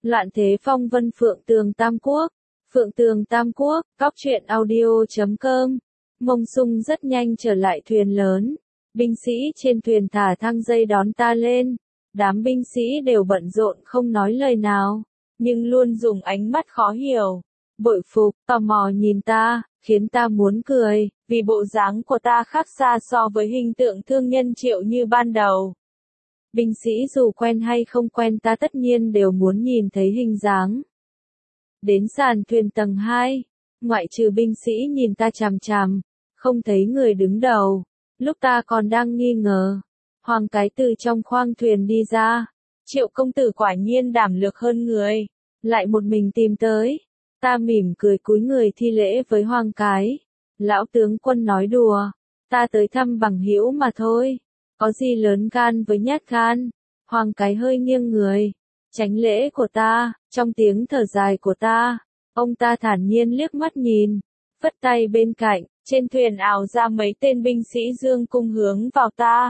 Loạn thế phong vân Phượng Tường Tam Quốc. Phượng Tường Tam Quốc, cóc truyện audio.com. Mông Sung rất nhanh trở lại thuyền lớn. Binh sĩ trên thuyền thả thang dây đón ta lên. Đám binh sĩ đều bận rộn không nói lời nào, nhưng luôn dùng ánh mắt khó hiểu, bội phục, tò mò nhìn ta, khiến ta muốn cười, vì bộ dáng của ta khác xa so với hình tượng thương nhân Triệu như ban đầu. Binh sĩ dù quen hay không quen ta tất nhiên đều muốn nhìn thấy hình dáng. Đến sàn thuyền tầng 2, ngoại trừ binh sĩ nhìn ta chằm chằm, không thấy người đứng đầu. Lúc ta còn đang nghi ngờ, Hoàng Cái từ trong khoang thuyền đi ra. Triệu công tử quả nhiên đảm lược hơn người, lại một mình tìm tới. Ta mỉm cười cúi người thi lễ với Hoàng Cái. Lão tướng quân nói đùa, ta tới thăm bằng hữu mà thôi, có gì lớn gan với nhát gan. Hoàng Cái hơi nghiêng người, tránh lễ của ta. Trong tiếng thở dài của ta, ông ta thản nhiên liếc mắt nhìn, phất tay bên cạnh, trên thuyền ảo ra mấy tên binh sĩ dương cung hướng vào ta.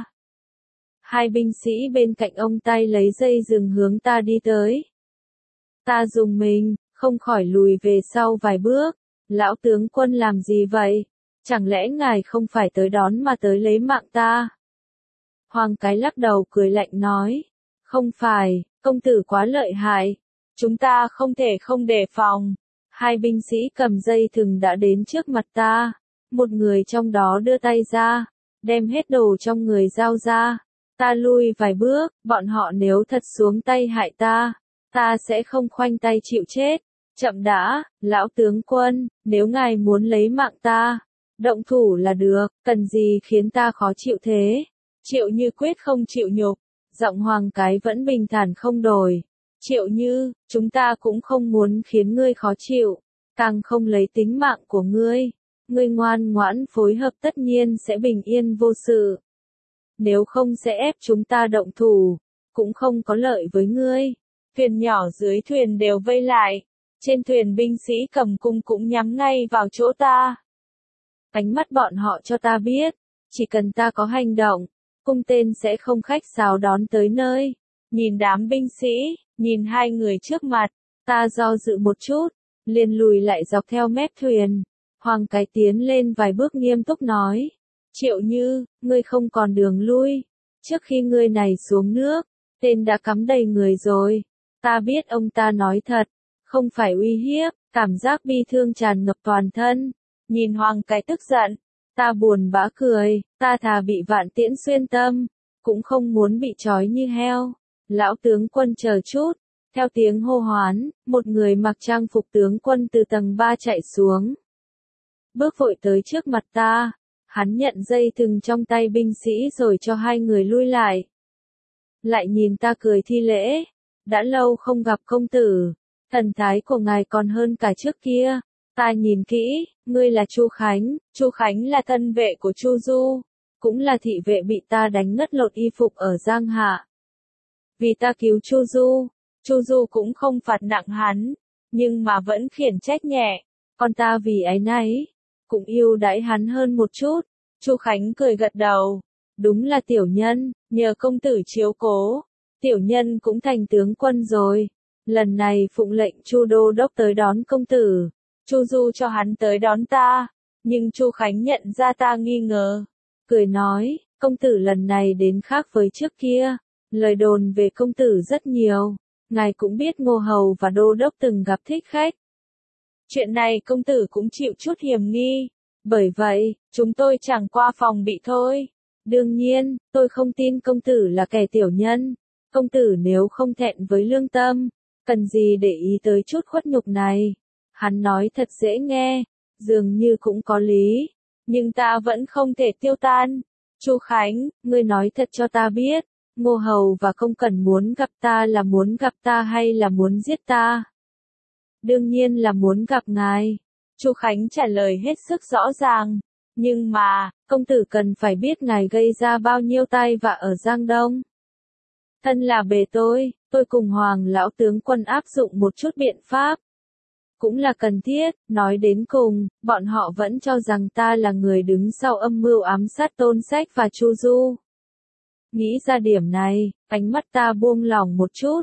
Hai binh sĩ bên cạnh ông tay lấy dây dừng hướng ta đi tới. Ta rùng mình, không khỏi lùi về sau vài bước. Lão tướng quân làm gì vậy? Chẳng lẽ ngài không phải tới đón mà tới lấy mạng ta? Hoàng Cái lắc đầu cười lạnh nói, không phải, công tử quá lợi hại, chúng ta không thể không đề phòng. Hai binh sĩ cầm dây thừng đã đến trước mặt ta, một người trong đó đưa tay ra, đem hết đồ trong người giao ra. Ta lui vài bước, bọn họ nếu thật xuống tay hại ta, ta sẽ không khoanh tay chịu chết. Chậm đã, lão tướng quân, nếu ngài muốn lấy mạng ta, động thủ là được, cần gì khiến ta khó chịu thế? Triệu Như quyết không chịu nhục, giọng Hoàng Cái vẫn bình thản không đổi. Triệu Như, chúng ta cũng không muốn khiến ngươi khó chịu, càng không lấy tính mạng của ngươi. Ngươi ngoan ngoãn phối hợp tất nhiên sẽ bình yên vô sự. Nếu không sẽ ép chúng ta động thủ, cũng không có lợi với ngươi. Thuyền nhỏ dưới thuyền đều vây lại, trên thuyền binh sĩ cầm cung cũng nhắm ngay vào chỗ ta. Ánh mắt bọn họ cho ta biết, chỉ cần ta có hành động, cung tên sẽ không khách sáo đón tới nơi. Nhìn đám binh sĩ, nhìn hai người trước mặt, ta do dự một chút, liền lùi lại dọc theo mép thuyền. Hoàng Cái tiến lên vài bước nghiêm túc nói, Triệu Như, ngươi không còn đường lui. Trước khi ngươi này xuống nước, tên đã cắm đầy người rồi. Ta biết ông ta nói thật, không phải uy hiếp. Cảm giác bi thương tràn ngập toàn thân. Nhìn Hoàng Cái tức giận, ta buồn bã cười, ta thà bị vạn tiễn xuyên tâm, cũng không muốn bị trói như heo. Lão tướng quân chờ chút. Theo tiếng hô hoán, một người mặc trang phục tướng quân từ tầng 3 chạy xuống. Bước vội tới trước mặt ta. Hắn nhận dây thừng trong tay binh sĩ rồi cho hai người lui lại. Lại nhìn ta cười thi lễ. Đã lâu không gặp công tử, thần thái của ngài còn hơn cả trước kia. Ta nhìn kỹ, ngươi là Chu Khánh. Chu Khánh là thân vệ của Chu Du, cũng là thị vệ bị ta đánh ngất lột y phục ở Giang Hạ. Vì ta cứu Chu Du, Chu Du cũng không phạt nặng hắn, nhưng mà vẫn khiển trách nhẹ. Còn ta vì áy náy, cũng yêu đãi hắn hơn một chút. Chu Khánh cười gật đầu, đúng là tiểu nhân, nhờ công tử chiếu cố, tiểu nhân cũng thành tướng quân rồi. Lần này phụng lệnh Chu đô đốc tới đón công tử, Chu Du cho hắn tới đón ta, nhưng Chu Khánh nhận ra ta nghi ngờ, cười nói, công tử lần này đến khác với trước kia, lời đồn về công tử rất nhiều, ngài cũng biết Ngô Hầu và đô đốc từng gặp thích khách. Chuyện này công tử cũng chịu chút hiểm nghi. Bởi vậy, chúng tôi chẳng qua phòng bị thôi. Đương nhiên, tôi không tin công tử là kẻ tiểu nhân. Công tử nếu không thẹn với lương tâm, cần gì để ý tới chút khuất nhục này. Hắn nói thật dễ nghe, dường như cũng có lý. Nhưng ta vẫn không thể tiêu tan. Chu Khánh, ngươi nói thật cho ta biết, Ngô Hầu và Công Cẩn muốn gặp ta là muốn gặp ta hay là muốn giết ta? Đương nhiên là muốn gặp ngài. Chu Khánh trả lời hết sức rõ ràng, nhưng mà, công tử cần phải biết ngài gây ra bao nhiêu tai vạ ở Giang Đông. Thân là bề tôi cùng Hoàng lão tướng quân áp dụng một chút biện pháp. Cũng là cần thiết, nói đến cùng, bọn họ vẫn cho rằng ta là người đứng sau âm mưu ám sát Tôn Sách và Chu Du. Nghĩ ra điểm này, ánh mắt ta buông lỏng một chút.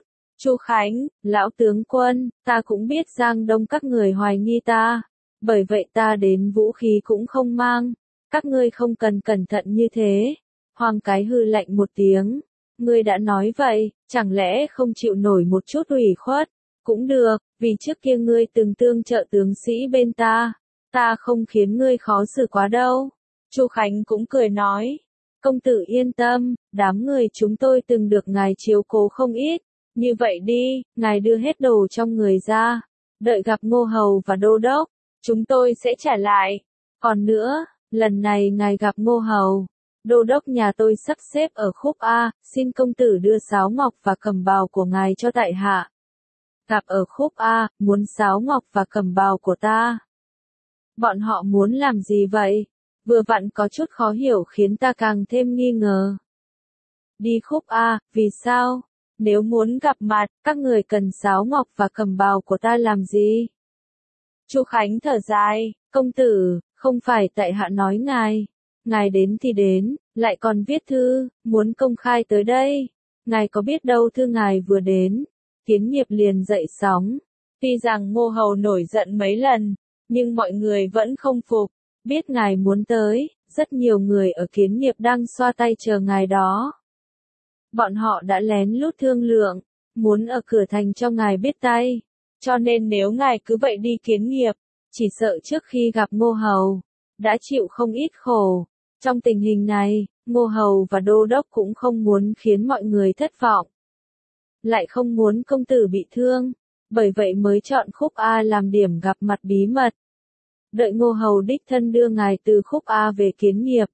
Chu Khánh, lão tướng quân, ta cũng biết Giang Đông các người hoài nghi ta, bởi vậy ta đến vũ khí cũng không mang, các ngươi không cần cẩn thận như thế. Hoàng Cái hừ lạnh một tiếng, ngươi đã nói vậy, chẳng lẽ không chịu nổi một chút ủy khuất, cũng được, vì trước kia ngươi từng tương trợ tướng sĩ bên ta không khiến ngươi khó xử quá đâu. Chu Khánh cũng cười nói, công tử yên tâm, đám người chúng tôi từng được ngài chiếu cố không ít, như vậy đi, ngài đưa hết đồ trong người ra, đợi gặp Ngô Hầu và Đô Đốc, chúng tôi sẽ trả lại. Còn nữa, lần này ngài gặp Ngô Hầu, Đô Đốc nhà tôi sắp xếp ở khúc A, xin công tử đưa sáo ngọc và cẩm bào của ngài cho tại hạ. Gặp ở khúc A, muốn sáo ngọc và cẩm bào của ta. Bọn họ muốn làm gì vậy? Vừa vặn có chút khó hiểu khiến ta càng thêm nghi ngờ. Đi khúc A, vì sao? Nếu muốn gặp mặt, các người cần sáo ngọc và cẩm bào của ta làm gì? Chu Khánh thở dài, công tử, không phải tại hạ nói ngài đến thì đến, lại còn viết thư, muốn công khai tới đây. Ngài có biết đâu thư ngài vừa đến, Kiến Nghiệp liền dậy sóng. Tuy rằng Ngô Hầu nổi giận mấy lần, nhưng mọi người vẫn không phục, biết ngài muốn tới, rất nhiều người ở Kiến Nghiệp đang xoa tay chờ ngài đó. Bọn họ đã lén lút thương lượng, muốn ở cửa thành cho ngài biết tay, cho nên nếu ngài cứ vậy đi Kiến Nghiệp, chỉ sợ trước khi gặp Ngô Hầu, đã chịu không ít khổ. Trong tình hình này, Ngô Hầu và Đô Đốc cũng không muốn khiến mọi người thất vọng, lại không muốn công tử bị thương, bởi vậy mới chọn khúc A làm điểm gặp mặt bí mật. Đợi Ngô Hầu đích thân đưa ngài từ khúc A về Kiến Nghiệp,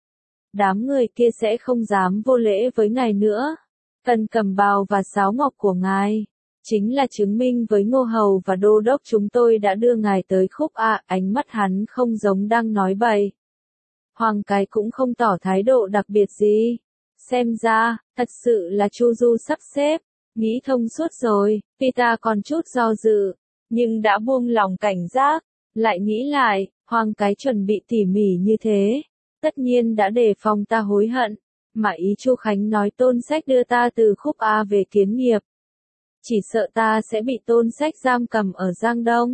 đám người kia sẽ không dám vô lễ với ngài nữa. Cần cẩm bào và sáo ngọc của ngài, chính là chứng minh với Ngô Hầu và Đô Đốc chúng tôi đã đưa ngài tới khúc A. Ánh mắt hắn không giống đang nói bậy. Hoàng Cái cũng không tỏ thái độ đặc biệt gì. Xem ra, thật sự là Chu Du sắp xếp, nghĩ thông suốt rồi. Peter còn chút do dự, nhưng đã buông lòng cảnh giác, lại nghĩ lại, Hoàng Cái chuẩn bị tỉ mỉ như thế, tất nhiên đã đề phòng ta hối hận, mà ý Chu Khánh nói Tôn Sách đưa ta từ khúc A về Kiến Nghiệp, chỉ sợ ta sẽ bị Tôn Sách giam cầm ở Giang Đông.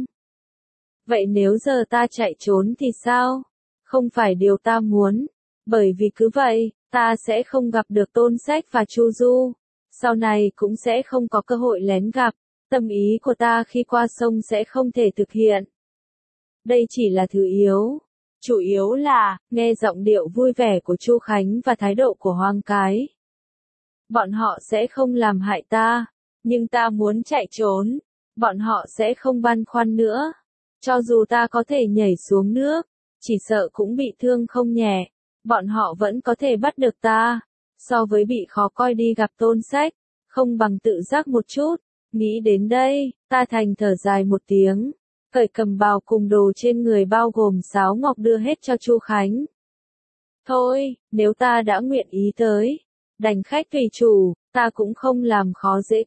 Vậy nếu giờ ta chạy trốn thì sao? Không phải điều ta muốn, bởi vì cứ vậy, ta sẽ không gặp được Tôn Sách và Chu Du, sau này cũng sẽ không có cơ hội lén gặp, tâm ý của ta khi qua sông sẽ không thể thực hiện. Đây chỉ là thứ yếu, chủ yếu là, nghe giọng điệu vui vẻ của Chu Khánh và thái độ của Hoàng Cái. Bọn họ sẽ không làm hại ta, nhưng ta muốn chạy trốn, bọn họ sẽ không băn khoăn nữa. Cho dù ta có thể nhảy xuống nước, chỉ sợ cũng bị thương không nhẹ, bọn họ vẫn có thể bắt được ta. So với bị khó coi đi gặp Tôn Sách, không bằng tự giác một chút. Nghĩ đến đây, ta thành thở dài một tiếng, cởi cẩm bào cùng đồ trên người bao gồm sáo ngọc đưa hết cho Chu Khánh. Thôi, nếu ta đã nguyện ý tới, đành khách tùy chủ, ta cũng không làm khó dễ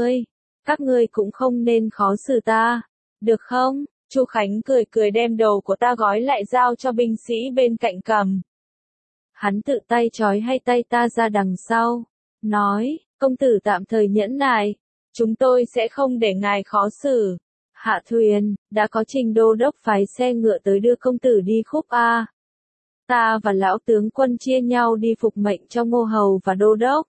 các ngươi cũng không nên khó xử ta, được không? Chu Khánh cười cười đem đầu của ta gói lại giao cho binh sĩ bên cạnh cầm. Hắn tự tay trói hai tay ta ra đằng sau, nói, công tử tạm thời nhẫn nại, chúng tôi sẽ không để ngài khó xử. Hạ thuyền, đã có Trình Đô Đốc phái xe ngựa tới đưa công tử đi khúc A. Ta và lão tướng quân chia nhau đi phục mệnh cho Ngô Hầu và Đô Đốc.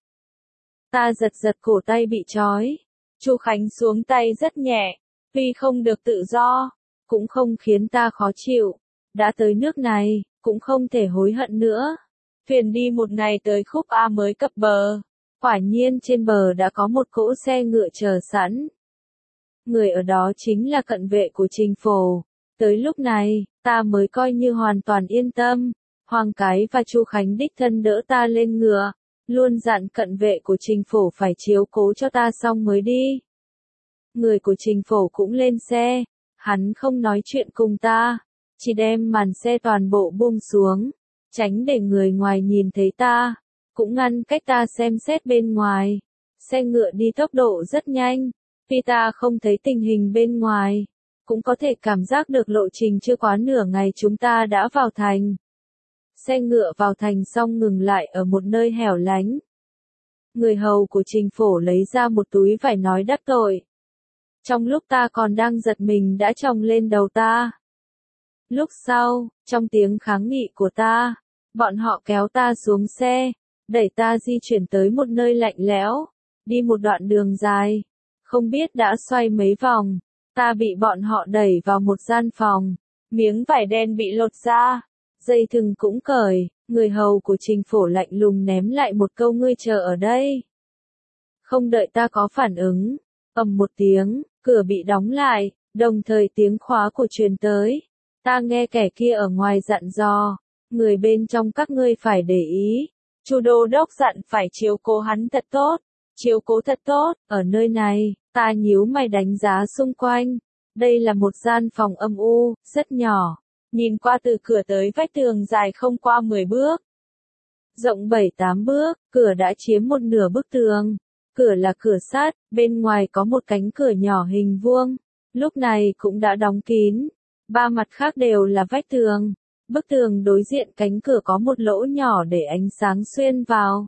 Ta giật giật cổ tay bị trói. Chu Khánh xuống tay rất nhẹ, tuy không được tự do, cũng không khiến ta khó chịu. Đã tới nước này, cũng không thể hối hận nữa. Thuyền đi một ngày tới khúc A mới cập bờ. Quả nhiên trên bờ đã có một cỗ xe ngựa chờ sẵn. Người ở đó chính là cận vệ của Trình Phổ. Tới lúc này, ta mới coi như hoàn toàn yên tâm. Hoàng Cái và Chu Khánh đích thân đỡ ta lên ngựa, luôn dặn cận vệ của Trình Phổ phải chiếu cố cho ta xong mới đi. Người của Trình Phổ cũng lên xe, hắn không nói chuyện cùng ta, chỉ đem màn xe toàn bộ buông xuống, tránh để người ngoài nhìn thấy ta, cũng ngăn cách ta xem xét bên ngoài. Xe ngựa đi tốc độ rất nhanh, vì ta không thấy tình hình bên ngoài, cũng có thể cảm giác được lộ trình chưa quá nửa ngày chúng ta đã vào thành. Xe ngựa vào thành xong ngừng lại ở một nơi hẻo lánh. Người hầu của Trình Phổ lấy ra một túi vải nói đắc tội. Trong lúc ta còn đang giật mình đã chồng lên đầu ta. Lúc sau, trong tiếng kháng nghị của ta, bọn họ kéo ta xuống xe, đẩy ta di chuyển tới một nơi lạnh lẽo, đi một đoạn đường dài, không biết đã xoay mấy vòng, ta bị bọn họ đẩy vào một gian phòng, miếng vải đen bị lột ra, dây thừng cũng cởi, người hầu của Trình Phổ lạnh lùng ném lại một câu ngươi chờ ở đây. Không đợi ta có phản ứng, ầm một tiếng, cửa bị đóng lại, đồng thời tiếng khóa của truyền tới. Ta nghe kẻ kia ở ngoài dặn dò, người bên trong các ngươi phải để ý. Chu đô đốc dặn phải chiếu cố hắn thật tốt, chiếu cố thật tốt, ở nơi này, ta nhíu mày đánh giá xung quanh. Đây là một gian phòng âm u, rất nhỏ, nhìn qua từ cửa tới vách tường dài không qua 10 bước. Rộng 7-8 bước, cửa đã chiếm một nửa bức tường. Cửa là cửa sắt, bên ngoài có một cánh cửa nhỏ hình vuông, lúc này cũng đã đóng kín. Ba mặt khác đều là vách tường. Bức tường đối diện cánh cửa có một lỗ nhỏ để ánh sáng xuyên vào.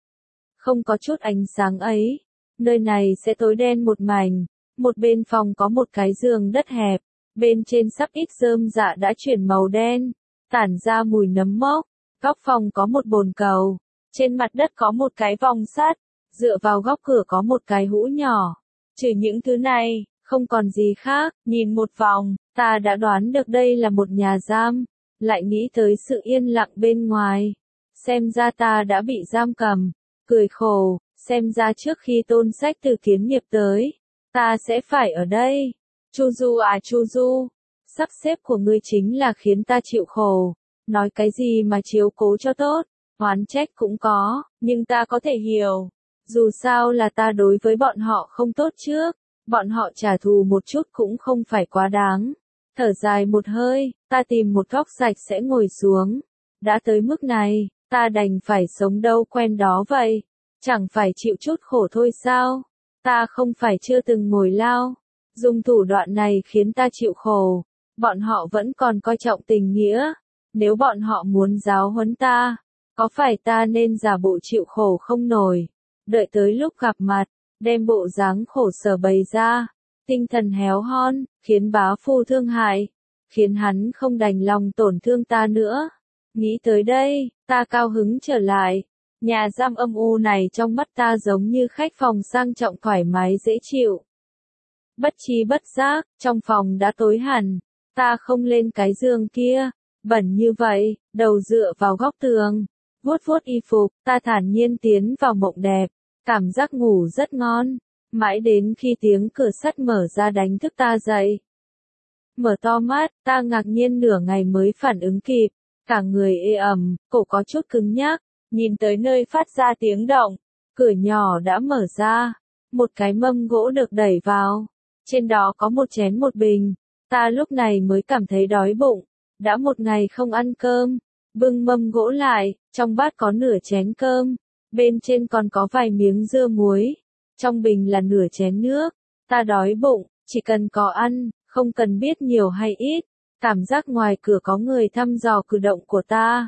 Không có chút ánh sáng ấy, nơi này sẽ tối đen một mảnh. Một bên phòng có một cái giường đất hẹp, bên trên sắp ít rơm rạ đã chuyển màu đen, tản ra mùi nấm mốc. Góc phòng có một bồn cầu, trên mặt đất có một cái vòng sắt, dựa vào góc cửa có một cái hũ nhỏ. Trừ những thứ này, không còn gì khác, nhìn một vòng, ta đã đoán được đây là một nhà giam, lại nghĩ tới sự yên lặng bên ngoài. Xem ra ta đã bị giam cầm, cười khổ, xem ra trước khi Tôn Sách từ Kiến Nghiệp tới, ta sẽ phải ở đây. Chu Du à Chu Du, sắp xếp của ngươi chính là khiến ta chịu khổ, nói cái gì mà chiếu cố cho tốt, oán trách cũng có, nhưng ta có thể hiểu. Dù sao là ta đối với bọn họ không tốt trước, bọn họ trả thù một chút cũng không phải quá đáng. Thở dài một hơi, ta tìm một góc sạch sẽ ngồi xuống. Đã tới mức này, ta đành phải sống đâu quen đó vậy. Chẳng phải chịu chút khổ thôi sao? Ta không phải chưa từng ngồi lao. Dùng thủ đoạn này khiến ta chịu khổ. Bọn họ vẫn còn coi trọng tình nghĩa. Nếu bọn họ muốn giáo huấn ta, có phải ta nên giả bộ chịu khổ không nổi? Đợi tới lúc gặp mặt, đem bộ dáng khổ sở bày ra, tinh thần héo hon, khiến bá phu thương hại, khiến hắn không đành lòng tổn thương ta nữa. Nghĩ tới đây, ta cao hứng trở lại. Nhà giam âm u này trong mắt ta giống như khách phòng sang trọng thoải mái dễ chịu. Bất tri bất giác, trong phòng đã tối hẳn, ta không lên cái giường kia, bẩn như vậy, đầu dựa vào góc tường, vuốt vuốt y phục, ta thản nhiên tiến vào mộng đẹp, cảm giác ngủ rất ngon, mãi đến khi tiếng cửa sắt mở ra đánh thức ta dậy. Mở to mắt, ta ngạc nhiên nửa ngày mới phản ứng kịp, cả người ê ẩm, cổ có chút cứng nhắc, nhìn tới nơi phát ra tiếng động, cửa nhỏ đã mở ra, một cái mâm gỗ được đẩy vào, trên đó có một chén một bình, ta lúc này mới cảm thấy đói bụng, đã một ngày không ăn cơm, bưng mâm gỗ lại, trong bát có nửa chén cơm, bên trên còn có vài miếng dưa muối, trong bình là nửa chén nước, ta đói bụng, chỉ cần có ăn, không cần biết nhiều hay ít, cảm giác ngoài cửa có người thăm dò cử động của ta.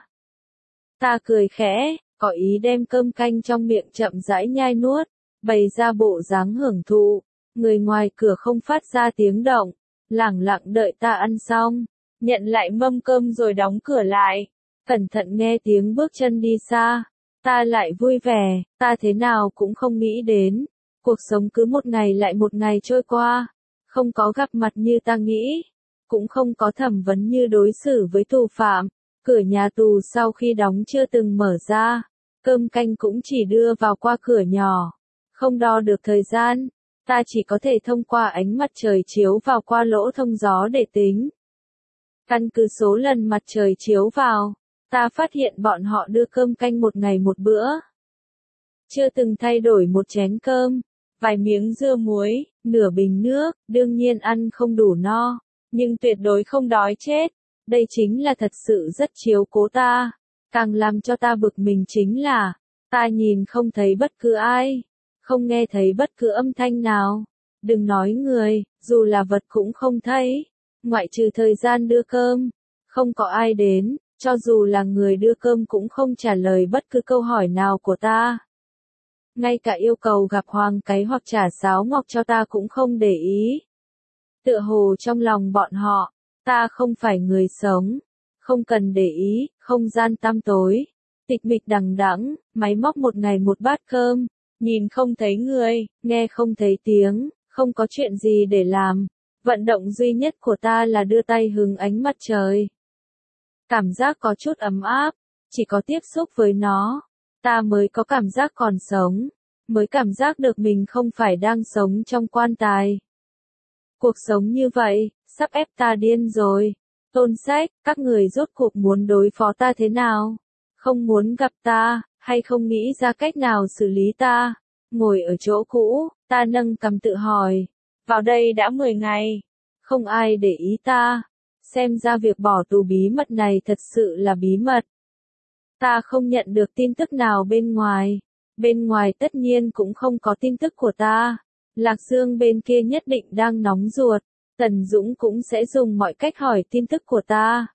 Ta cười khẽ, có ý đem cơm canh trong miệng chậm rãi nhai nuốt, bày ra bộ dáng hưởng thụ, người ngoài cửa không phát ra tiếng động, lẳng lặng đợi ta ăn xong, nhận lại mâm cơm rồi đóng cửa lại, cẩn thận nghe tiếng bước chân đi xa, ta lại vui vẻ, ta thế nào cũng không nghĩ đến, cuộc sống cứ một ngày lại một ngày trôi qua, không có gặp mặt như ta nghĩ, cũng không có thẩm vấn như đối xử với tù phạm, cửa nhà tù sau khi đóng chưa từng mở ra, cơm canh cũng chỉ đưa vào qua cửa nhỏ, không đo được thời gian, ta chỉ có thể thông qua ánh mặt trời chiếu vào qua lỗ thông gió để tính. Căn cứ số lần mặt trời chiếu vào, ta phát hiện bọn họ đưa cơm canh một ngày một bữa. Chưa từng thay đổi một chén cơm, vài miếng dưa muối, nửa bình nước, đương nhiên ăn không đủ no, nhưng tuyệt đối không đói chết. Đây chính là thật sự rất chiếu cố ta. Càng làm cho ta bực mình chính là, ta nhìn không thấy bất cứ ai, không nghe thấy bất cứ âm thanh nào. Đừng nói người, dù là vật cũng không thấy. Ngoại trừ thời gian đưa cơm, không có ai đến, cho dù là người đưa cơm cũng không trả lời bất cứ câu hỏi nào của ta. ngay cả yêu cầu gặp Hoàng Cái hoặc trả sáo ngọc cho ta cũng không để ý. Tựa hồ trong lòng bọn họ, ta không phải người sống, không cần để ý, không gian tăm tối, tịch mịch đằng đẵng, máy móc một ngày một bát cơm, nhìn không thấy người, nghe không thấy tiếng, không có chuyện gì để làm. Vận động duy nhất của ta là đưa tay hứng ánh mặt trời. Cảm giác có chút ấm áp, chỉ có tiếp xúc với nó, ta mới có cảm giác còn sống, mới cảm giác được mình không phải đang sống trong quan tài. Cuộc sống như vậy, sắp ép ta điên rồi. Tôn Sách, các người rốt cuộc muốn đối phó ta thế nào? Không muốn gặp ta, hay không nghĩ ra cách nào xử lý ta? Ngồi ở chỗ cũ, ta nâng cằm tự hỏi. Vào đây đã 10 ngày, không ai để ý ta. Xem ra việc bỏ tù bí mật này thật sự là bí mật. Ta không nhận được tin tức nào bên ngoài. Bên ngoài tất nhiên cũng không có tin tức của ta. Lạc Dương bên kia nhất định đang nóng ruột. Tần Dũng cũng sẽ dùng mọi cách hỏi tin tức của ta.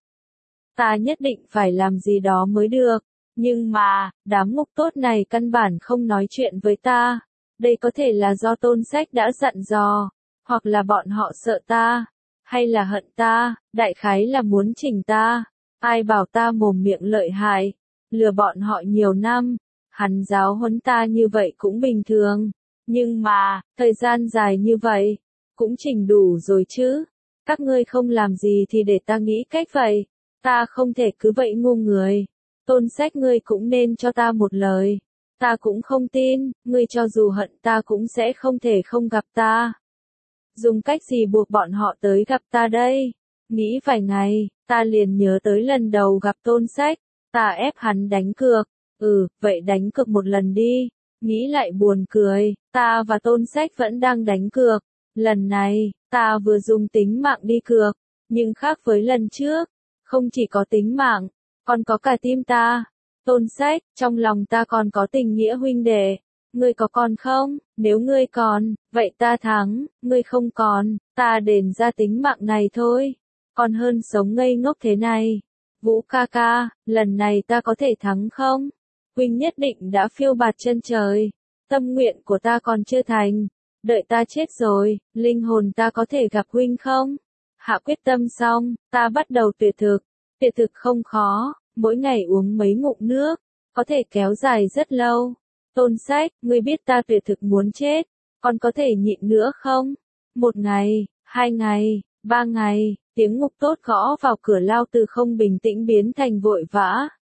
Ta nhất định phải làm gì đó mới được. Nhưng mà, đám ngục tốt này căn bản không nói chuyện với ta. Đây có thể là do Tôn Sách đã dặn dò, hoặc là bọn họ sợ ta, hay là hận ta, đại khái là muốn chỉnh ta. Ai bảo ta mồm miệng lợi hại, lừa bọn họ nhiều năm, hắn giáo huấn ta như vậy cũng bình thường. Nhưng mà, thời gian dài như vậy, cũng chỉnh đủ rồi chứ. Các ngươi không làm gì thì để ta nghĩ cách vậy. Ta không thể cứ vậy ngu người. Tôn Sách ngươi cũng nên cho ta một lời. Ta cũng không tin, ngươi cho dù hận ta cũng sẽ không thể không gặp ta. Dùng cách gì buộc bọn họ tới gặp ta đây? Nghĩ vài ngày, ta liền nhớ tới lần đầu gặp Tôn Sách. Ta ép hắn đánh cược. Vậy đánh cược một lần đi. Nghĩ lại buồn cười, ta và Tôn Sách vẫn đang đánh cược. Lần này, ta vừa dùng tính mạng đi cược, nhưng khác với lần trước, không chỉ có tính mạng, còn có cả tim ta. Tôn Sách, trong lòng ta còn có tình nghĩa huynh đệ. Ngươi có còn không? Nếu ngươi còn, vậy ta thắng, ngươi không còn, ta đền ra tính mạng này thôi. Còn hơn sống ngây ngốc thế này. Vũ ca ca, lần này ta có thể thắng không? Huynh nhất định đã phiêu bạt chân trời. Tâm nguyện của ta còn chưa thành. Đợi ta chết rồi, linh hồn ta có thể gặp huynh không? Hạ quyết tâm xong, ta bắt đầu tuyệt thực. Tuyệt thực không khó, mỗi ngày uống mấy ngụm nước, có thể kéo dài rất lâu. Tôn Sách, ngươi biết ta tuyệt thực muốn chết, còn có thể nhịn nữa không? 1 ngày, 2 ngày, 3 ngày, tiếng ngục tốt gõ vào cửa lao từ không bình tĩnh biến thành vội vã.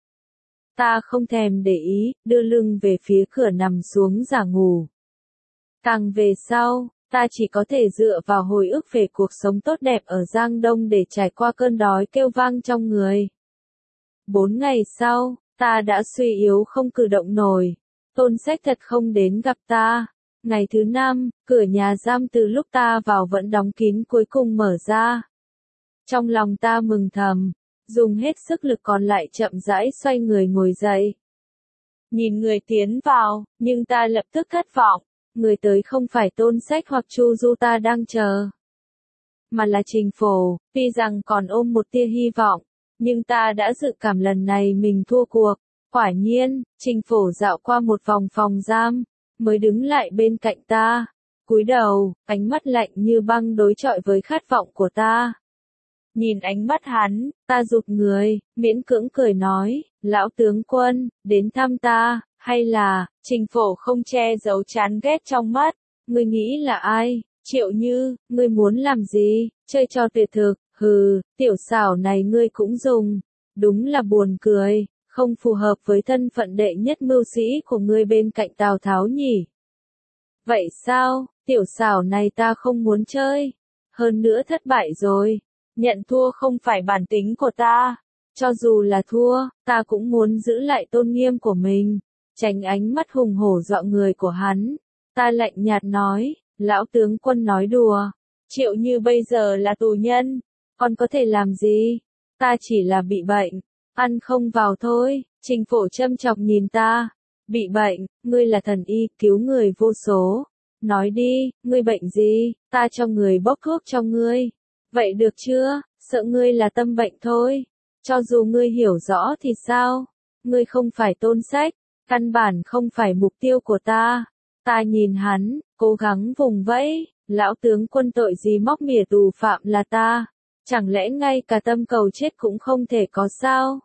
Ta không thèm để ý, đưa lưng về phía cửa nằm xuống giả ngủ. Càng về sau, ta chỉ có thể dựa vào hồi ức về cuộc sống tốt đẹp ở Giang Đông để trải qua cơn đói kêu vang trong người. 4 ngày sau, ta đã suy yếu không cử động nổi. Tôn Sách thật không đến gặp ta. Ngày thứ 5, cửa nhà giam từ lúc ta vào vẫn đóng kín cuối cùng mở ra. Trong lòng ta mừng thầm, dùng hết sức lực còn lại chậm rãi xoay người ngồi dậy. Nhìn người tiến vào, nhưng ta lập tức thất vọng. Người tới không phải Tôn Sách hoặc Chu Du ta đang chờ, mà là Trình Phổ. Tuy rằng còn ôm một tia hy vọng, nhưng ta đã dự cảm lần này mình thua cuộc. Quả nhiên, Trình Phổ dạo qua một vòng phòng giam, mới đứng lại bên cạnh ta. Cúi đầu, ánh mắt lạnh như băng đối chọi với khát vọng của ta. Nhìn ánh mắt hắn, ta rụt người, miễn cưỡng cười nói, lão tướng quân, đến thăm ta, hay là, Trình Phổ không che giấu chán ghét trong mắt. Ngươi nghĩ là ai? Triệu Như, ngươi muốn làm gì? Chơi trò tuyệt thực, hừ, tiểu xảo này ngươi cũng dùng. Đúng là buồn cười, không phù hợp với thân phận đệ nhất mưu sĩ của ngươi bên cạnh Tào Tháo nhỉ. Vậy sao, tiểu xảo này ta không muốn chơi. Hơn nữa thất bại rồi. Nhận thua không phải bản tính của ta. Cho dù là thua, ta cũng muốn giữ lại tôn nghiêm của mình. Tránh ánh mắt hùng hổ dọa người của hắn. Ta lạnh nhạt nói, lão tướng quân nói đùa. Triệu Như bây giờ là tù nhân, còn có thể làm gì? Ta chỉ là bị bệnh, ăn không vào thôi. Trình Phổ châm chọc nhìn ta. Bị bệnh, ngươi là thần y cứu người vô số. Nói đi, ngươi bệnh gì, ta cho người bốc thuốc cho ngươi. Vậy được chưa, sợ ngươi là tâm bệnh thôi. Cho dù ngươi hiểu rõ thì sao? Ngươi không phải Tôn Sách, Căn bản không phải mục tiêu của ta. Ta nhìn hắn, cố gắng vùng vẫy, lão tướng quân tội gì móc mỉa tù phạm là ta. Chẳng lẽ ngay cả tâm cầu chết cũng không thể có sao?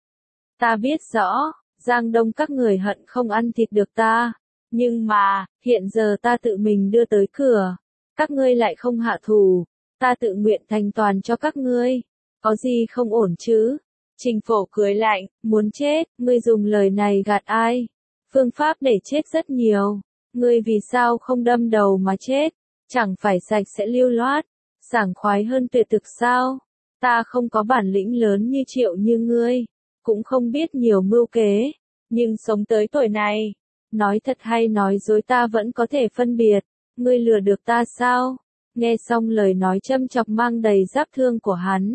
Ta biết rõ, Giang Đông các người hận không ăn thịt được ta. Nhưng mà, hiện giờ ta tự mình đưa tới cửa. Các ngươi lại không hạ thủ. Ta tự nguyện thành toàn cho các ngươi. Có gì không ổn chứ? Trình Phổ cười lạnh, muốn chết, ngươi dùng lời này gạt ai? Phương pháp để chết rất nhiều. Ngươi vì sao không đâm đầu mà chết? Chẳng phải sạch sẽ lưu loát, sảng khoái hơn tuyệt thực sao? Ta không có bản lĩnh lớn như Triệu như ngươi, cũng không biết nhiều mưu kế, nhưng sống tới tuổi này, nói thật hay nói dối ta vẫn có thể phân biệt. Ngươi lừa được ta sao? Nghe xong lời nói châm chọc mang đầy giáp thương của hắn.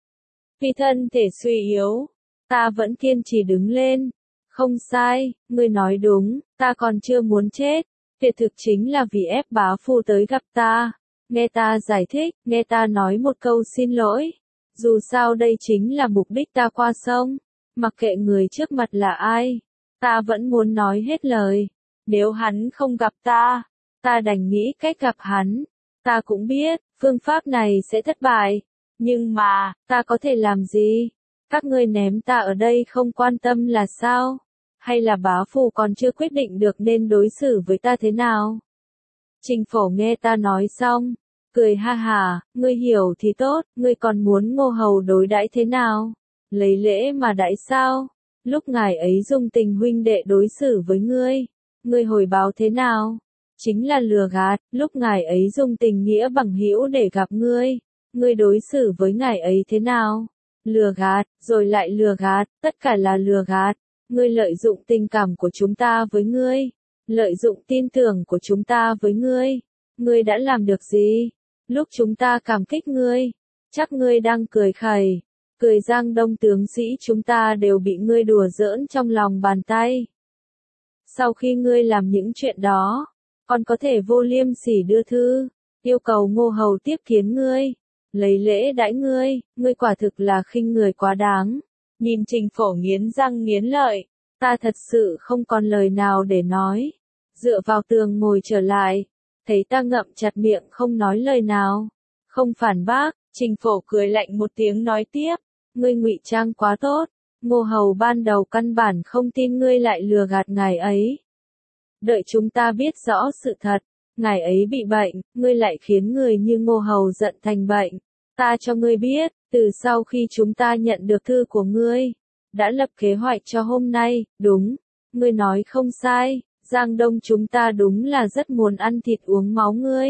Vì thân thể suy yếu, ta vẫn kiên trì đứng lên. Không sai, ngươi nói đúng, ta còn chưa muốn chết. Tuyệt thực chính là vì ép bá phu tới gặp ta. Nghe ta giải thích, nghe ta nói một câu xin lỗi. Dù sao đây chính là mục đích ta qua sông. Mặc kệ người trước mặt là ai, ta vẫn muốn nói hết lời. Nếu hắn không gặp ta, ta đành nghĩ cách gặp hắn. Ta cũng biết, phương pháp này sẽ thất bại. Nhưng mà, ta có thể làm gì? Các ngươi ném ta ở đây không quan tâm là sao? Hay là bá phụ còn chưa quyết định được nên đối xử với ta thế nào? Trình Phổ nghe ta nói xong, cười ha hà, ngươi hiểu thì tốt, ngươi còn muốn Ngô Hầu đối đãi thế nào? Lấy lễ mà đãi sao? Lúc ngài ấy dùng tình huynh đệ đối xử với ngươi hồi báo thế nào? Chính là lừa gạt. Lúc ngài ấy dùng tình nghĩa bằng hữu để gặp ngươi đối xử với ngài ấy thế nào? Lừa gạt, rồi lại lừa gạt, tất cả là lừa gạt. Ngươi lợi dụng tình cảm của chúng ta với ngươi, lợi dụng tin tưởng của chúng ta với ngươi đã làm được gì? Lúc chúng ta cảm kích ngươi, chắc ngươi đang cười khẩy, cười Giang Đông tướng sĩ chúng ta đều bị ngươi đùa giỡn trong lòng bàn tay. Sau khi ngươi làm những chuyện đó, còn có thể vô liêm sỉ đưa thư, yêu cầu Ngô Hầu tiếp kiến ngươi, lấy lễ đãi ngươi quả thực là khinh người quá đáng. Nhìn Trình Phổ nghiến răng nghiến lợi, ta thật sự không còn lời nào để nói. Dựa vào tường ngồi trở lại, thấy ta ngậm chặt miệng không nói lời nào, không phản bác, Trình Phổ cười lạnh một tiếng nói tiếp, ngươi ngụy trang quá tốt, Ngô Hầu ban đầu căn bản không tin ngươi lại lừa gạt ngài ấy. Đợi chúng ta biết rõ sự thật, ngài ấy bị bệnh, ngươi lại khiến người như Ngô Hầu giận thành bệnh. Ta cho ngươi biết, từ sau khi chúng ta nhận được thư của ngươi, đã lập kế hoạch cho hôm nay, đúng, ngươi nói không sai, Giang Đông chúng ta đúng là rất muốn ăn thịt uống máu ngươi.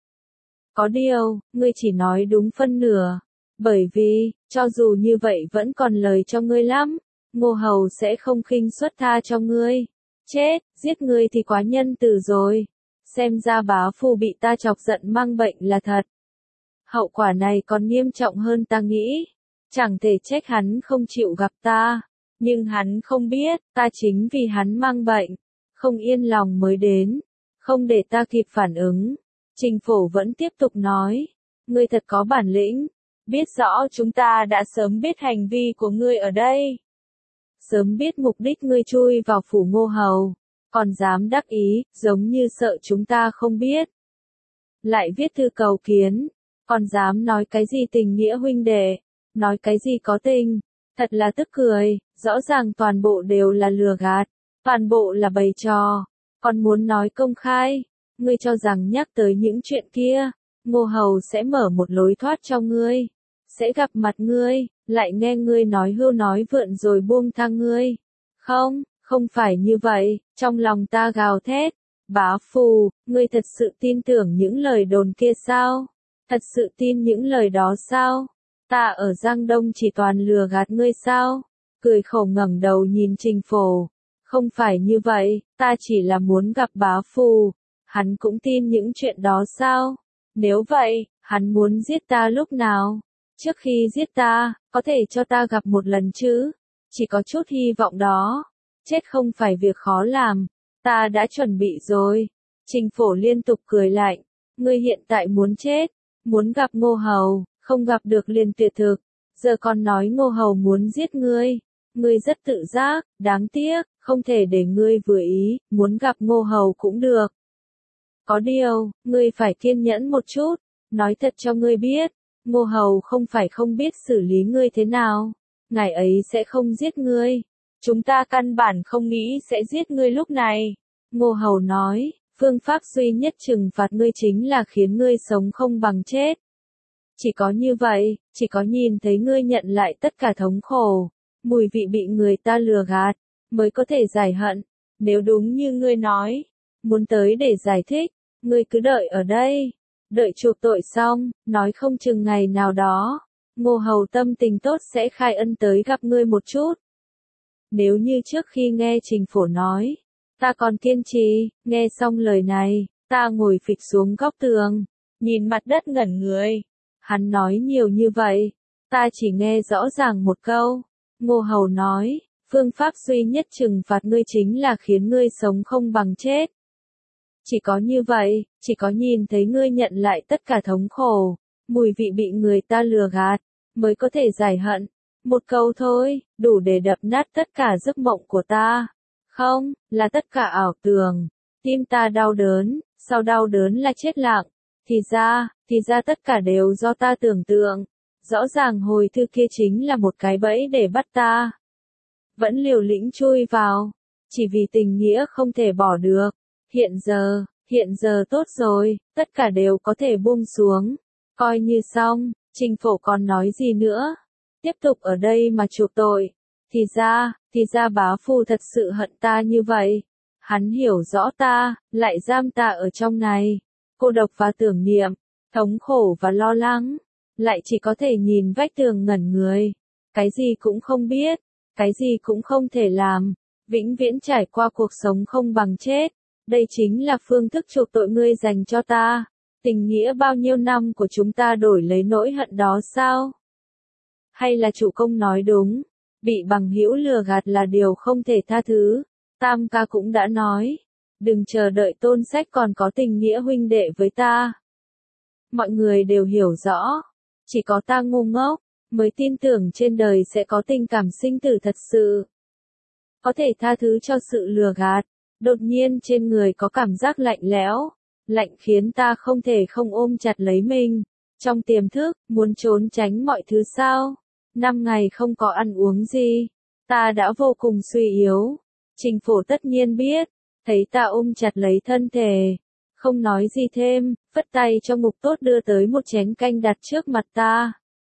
Có điều, ngươi chỉ nói đúng phân nửa, bởi vì, cho dù như vậy vẫn còn lời cho ngươi lắm, Ngô Hầu sẽ không khinh suất tha cho ngươi. Chết, giết ngươi thì quá nhân từ rồi. Xem ra bá phu bị ta chọc giận mang bệnh là thật. Hậu quả này còn nghiêm trọng hơn ta nghĩ. Chẳng thể trách hắn không chịu gặp ta. Nhưng hắn không biết, ta chính vì hắn mang bệnh, không yên lòng mới đến, không để ta kịp phản ứng. Trình Phổ vẫn tiếp tục nói, ngươi thật có bản lĩnh, biết rõ chúng ta đã sớm biết hành vi của ngươi ở đây. Sớm biết mục đích ngươi chui vào phủ Ngô Hầu, còn dám đắc ý, giống như sợ chúng ta không biết. Lại viết thư cầu kiến, còn dám nói cái gì tình nghĩa huynh đệ, nói cái gì có tình, thật là tức cười, rõ ràng toàn bộ đều là lừa gạt, toàn bộ là bày trò, còn muốn nói công khai, ngươi cho rằng nhắc tới những chuyện kia, Ngô Hầu sẽ mở một lối thoát cho ngươi, sẽ gặp mặt ngươi, lại nghe ngươi nói hưu nói vượn rồi buông tha ngươi. Không, không phải như vậy, trong lòng ta gào thét, bá phù, ngươi thật sự tin tưởng những lời đồn kia sao? Thật sự tin những lời đó sao? Ta ở Giang Đông chỉ toàn lừa gạt ngươi sao? Cười khổ ngẩng đầu nhìn Trình Phổ. Không phải như vậy, ta chỉ là muốn gặp bá phù. Hắn cũng tin những chuyện đó sao? Nếu vậy, hắn muốn giết ta lúc nào? Trước khi giết ta, có thể cho ta gặp một lần chứ? Chỉ có chút hy vọng đó. Chết không phải việc khó làm. Ta đã chuẩn bị rồi. Trình Phổ liên tục cười lạnh. Ngươi hiện tại muốn chết. Muốn gặp Ngô Hầu, không gặp được liền tuyệt thực. Giờ còn nói Ngô Hầu muốn giết ngươi. ngươi rất tự giác, đáng tiếc, không thể để ngươi vừa ý, muốn gặp Ngô Hầu cũng được. Có điều, ngươi phải kiên nhẫn một chút, nói thật cho ngươi biết, Ngô Hầu không phải không biết xử lý ngươi thế nào, ngài ấy sẽ không giết ngươi. Chúng ta căn bản không nghĩ sẽ giết ngươi lúc này. Ngô Hầu nói, phương pháp duy nhất trừng phạt ngươi chính là khiến ngươi sống không bằng chết. Chỉ có như vậy, chỉ có nhìn thấy ngươi nhận lại tất cả thống khổ, mùi vị bị người ta lừa gạt, mới có thể giải hận. Nếu đúng như ngươi nói, muốn tới để giải thích, ngươi cứ đợi ở đây, đợi chuộc tội xong, nói không chừng ngày nào đó, Ngô Hầu tâm tình tốt sẽ khai ân tới gặp ngươi một chút. Nếu như trước khi nghe Trình Phổ nói, ta còn kiên trì, nghe xong lời này, ta ngồi phịch xuống góc tường, nhìn mặt đất ngẩn người. Hắn nói nhiều như vậy, ta chỉ nghe rõ ràng một câu. Ngô Hầu nói, phương pháp duy nhất trừng phạt ngươi chính là khiến ngươi sống không bằng chết. Chỉ có như vậy, chỉ có nhìn thấy ngươi nhận lại tất cả thống khổ, mùi vị bị người ta lừa gạt, mới có thể giải hận. Một câu thôi, đủ để đập nát tất cả giấc mộng của ta. Không, là tất cả ảo tưởng. Tim ta đau đớn, sau đau đớn là chết lặng. Thì ra tất cả đều do ta tưởng tượng. Rõ ràng hồi thư kia chính là một cái bẫy để bắt ta. Vẫn liều lĩnh chui vào. Chỉ vì tình nghĩa không thể bỏ được. Hiện giờ tốt rồi, tất cả đều có thể buông xuống. Coi như xong, Trình Phổ còn nói gì nữa? Tiếp tục ở đây mà chuộc tội. Thì ra bá phụ thật sự hận ta như vậy. Hắn hiểu rõ ta, lại giam ta ở trong này. Cô độc và tưởng niệm, thống khổ và lo lắng. Lại chỉ có thể nhìn vách tường ngẩn người. Cái gì cũng không biết, cái gì cũng không thể làm. Vĩnh viễn trải qua cuộc sống không bằng chết. Đây chính là phương thức chuộc tội ngươi dành cho ta. Tình nghĩa bao nhiêu năm của chúng ta đổi lấy nỗi hận đó sao? Hay là chủ công nói đúng, bị bằng hữu lừa gạt là điều không thể tha thứ. Tam ca cũng đã nói, đừng chờ đợi Tôn Sách còn có tình nghĩa huynh đệ với ta. Mọi người đều hiểu rõ, chỉ có ta ngu ngốc, mới tin tưởng trên đời sẽ có tình cảm sinh tử thật sự. Có thể tha thứ cho sự lừa gạt, đột nhiên trên người có cảm giác lạnh lẽo, lạnh khiến ta không thể không ôm chặt lấy mình. Trong tiềm thức, muốn trốn tránh mọi thứ sao? 5 ngày không có ăn uống gì, ta đã vô cùng suy yếu. Trình Phổ tất nhiên biết, thấy ta ôm chặt lấy thân thể, không nói gì thêm, phất tay cho Ngục Tốt đưa tới một chén canh đặt trước mặt ta.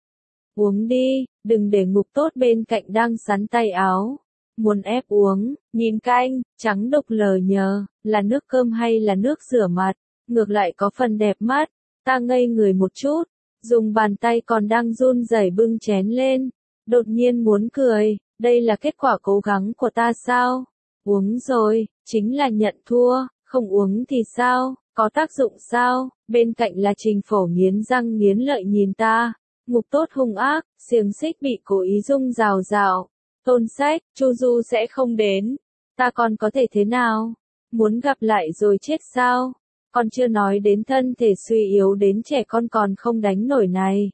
Uống đi, đừng để Ngục Tốt bên cạnh đang sắn tay áo. Muốn ép uống, nhìn canh, trắng đục lờ nhờ, là nước cơm hay là nước rửa mặt, ngược lại có phần đẹp mắt. Ta ngây người một chút, dùng bàn tay còn đang run rẩy bưng chén lên, đột nhiên muốn cười, đây là kết quả cố gắng của ta sao? Uống rồi, chính là nhận thua, không uống thì sao, có tác dụng sao? Bên cạnh là Trình Phổ nghiến răng nghiến lợi nhìn ta, Ngục Tốt hung ác, xiềng xích bị cố ý rung rào rào. Tôn Sách, Chu Du sẽ không đến, ta còn có thể thế nào? Muốn gặp lại rồi chết sao? Còn chưa nói đến thân thể suy yếu đến trẻ con còn không đánh nổi này.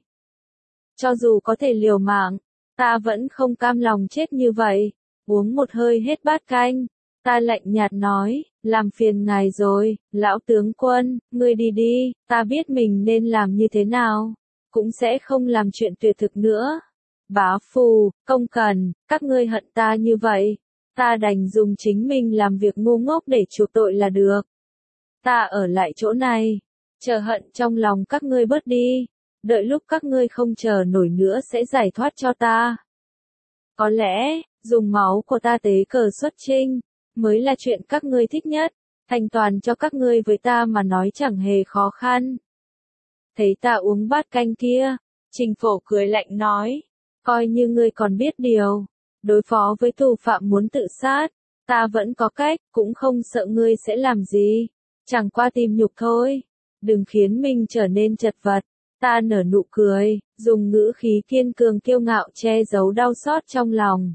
Cho dù có thể liều mạng, ta vẫn không cam lòng chết như vậy. Uống một hơi hết bát canh, ta lạnh nhạt nói, làm phiền ngài rồi, lão tướng quân, ngươi đi đi, ta biết mình nên làm như thế nào, cũng sẽ không làm chuyện tuyệt thực nữa. Bá Phù, Công Cần, các ngươi hận ta như vậy, ta đành dùng chính mình làm việc ngu ngốc để chuộc tội là được. Ta ở lại chỗ này, chờ hận trong lòng các ngươi bớt đi, đợi lúc các ngươi không chờ nổi nữa sẽ giải thoát cho ta. Có lẽ, dùng máu của ta tế cờ xuất chinh, mới là chuyện các ngươi thích nhất, thành toàn cho các ngươi với ta mà nói chẳng hề khó khăn. Thấy ta uống bát canh kia, Trình Phổ cười lạnh nói, coi như ngươi còn biết điều, đối phó với tù phạm muốn tự sát, ta vẫn có cách, cũng không sợ ngươi sẽ làm gì. Chẳng qua tìm nhục thôi, đừng khiến mình trở nên chật vật. Ta nở nụ cười, dùng ngữ khí kiên cường kiêu ngạo che giấu đau xót trong lòng.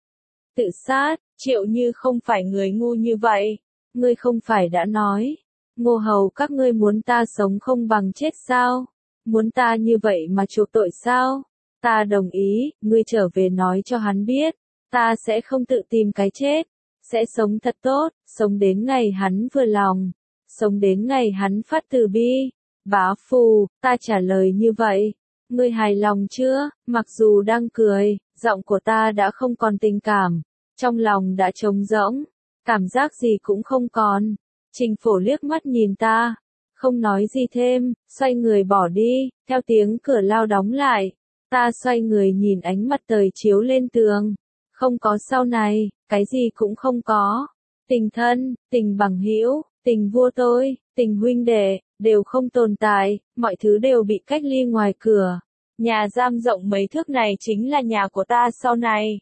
Tự sát, Triệu Như không phải người ngu như vậy. Ngươi không phải đã nói, Ngô Hầu các ngươi muốn ta sống không bằng chết sao? Muốn ta như vậy mà chuộc tội sao? Ta đồng ý, ngươi trở về nói cho hắn biết, Ta sẽ không tự tìm cái chết, sẽ sống thật tốt, sống đến ngày hắn vừa lòng, sống đến ngày hắn phát từ bi. Bá Phù, ta trả lời như vậy. Ngươi hài lòng chưa? Mặc dù đang cười, giọng của ta đã không còn tình cảm, trong lòng đã trống rỗng, cảm giác gì cũng không còn. Trình Phổ liếc mắt nhìn ta, không nói gì thêm, xoay người bỏ đi, theo tiếng cửa lao đóng lại. Ta xoay người nhìn ánh mặt trời chiếu lên tường. Không có sau này, cái gì cũng không có. Tình thân, tình bằng hữu, tình vua tôi, tình huynh đệ, đều không tồn tại, mọi thứ đều bị cách ly ngoài cửa. Nhà giam rộng mấy thước này chính là nhà của ta sau này.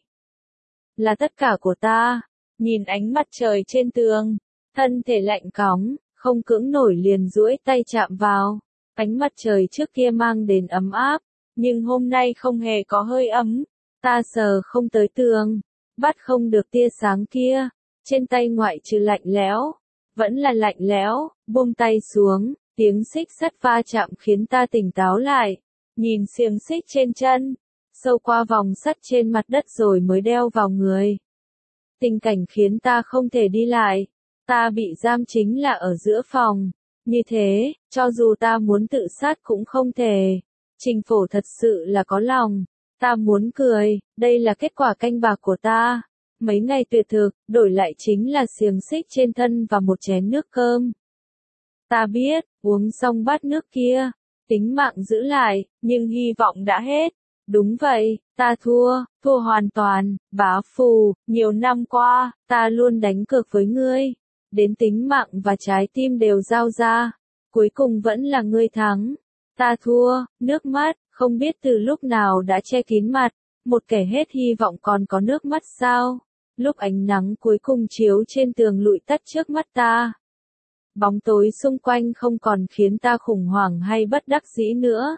Là tất cả của ta. Nhìn ánh mặt trời trên tường, thân thể lạnh cóng, không cưỡng nổi liền duỗi tay chạm vào. Ánh mặt trời trước kia mang đến ấm áp, nhưng hôm nay không hề có hơi ấm. Ta sờ không tới tường, bắt không được tia sáng kia, trên tay ngoại trừ lạnh lẽo, vẫn là lạnh lẽo. Buông tay xuống, tiếng xích sắt va chạm khiến ta tỉnh táo lại, nhìn xiềng xích trên chân, sâu qua vòng sắt trên mặt đất rồi mới đeo vào người. Tình cảnh khiến ta không thể đi lại, ta bị giam chính là ở giữa phòng, như thế, cho dù ta muốn tự sát cũng không thể. Trình Phổ thật sự là có lòng. Ta muốn cười, đây là kết quả canh bạc của ta. Mấy ngày tuyệt thực, đổi lại chính là xiềng xích trên thân và một chén nước cơm. Ta biết, uống xong bát nước kia, tính mạng giữ lại, nhưng hy vọng đã hết. Đúng vậy, ta thua hoàn toàn. Bá Phù, nhiều năm qua, ta luôn đánh cược với ngươi. Đến tính mạng và trái tim đều giao ra. Cuối cùng vẫn là ngươi thắng. Ta thua, nước mắt, không biết từ lúc nào đã che kín mặt. Một kẻ hết hy vọng còn có nước mắt sao? Lúc ánh nắng cuối cùng chiếu trên tường lụi tắt trước mắt ta. Bóng tối xung quanh không còn khiến ta khủng hoảng hay bất đắc dĩ nữa.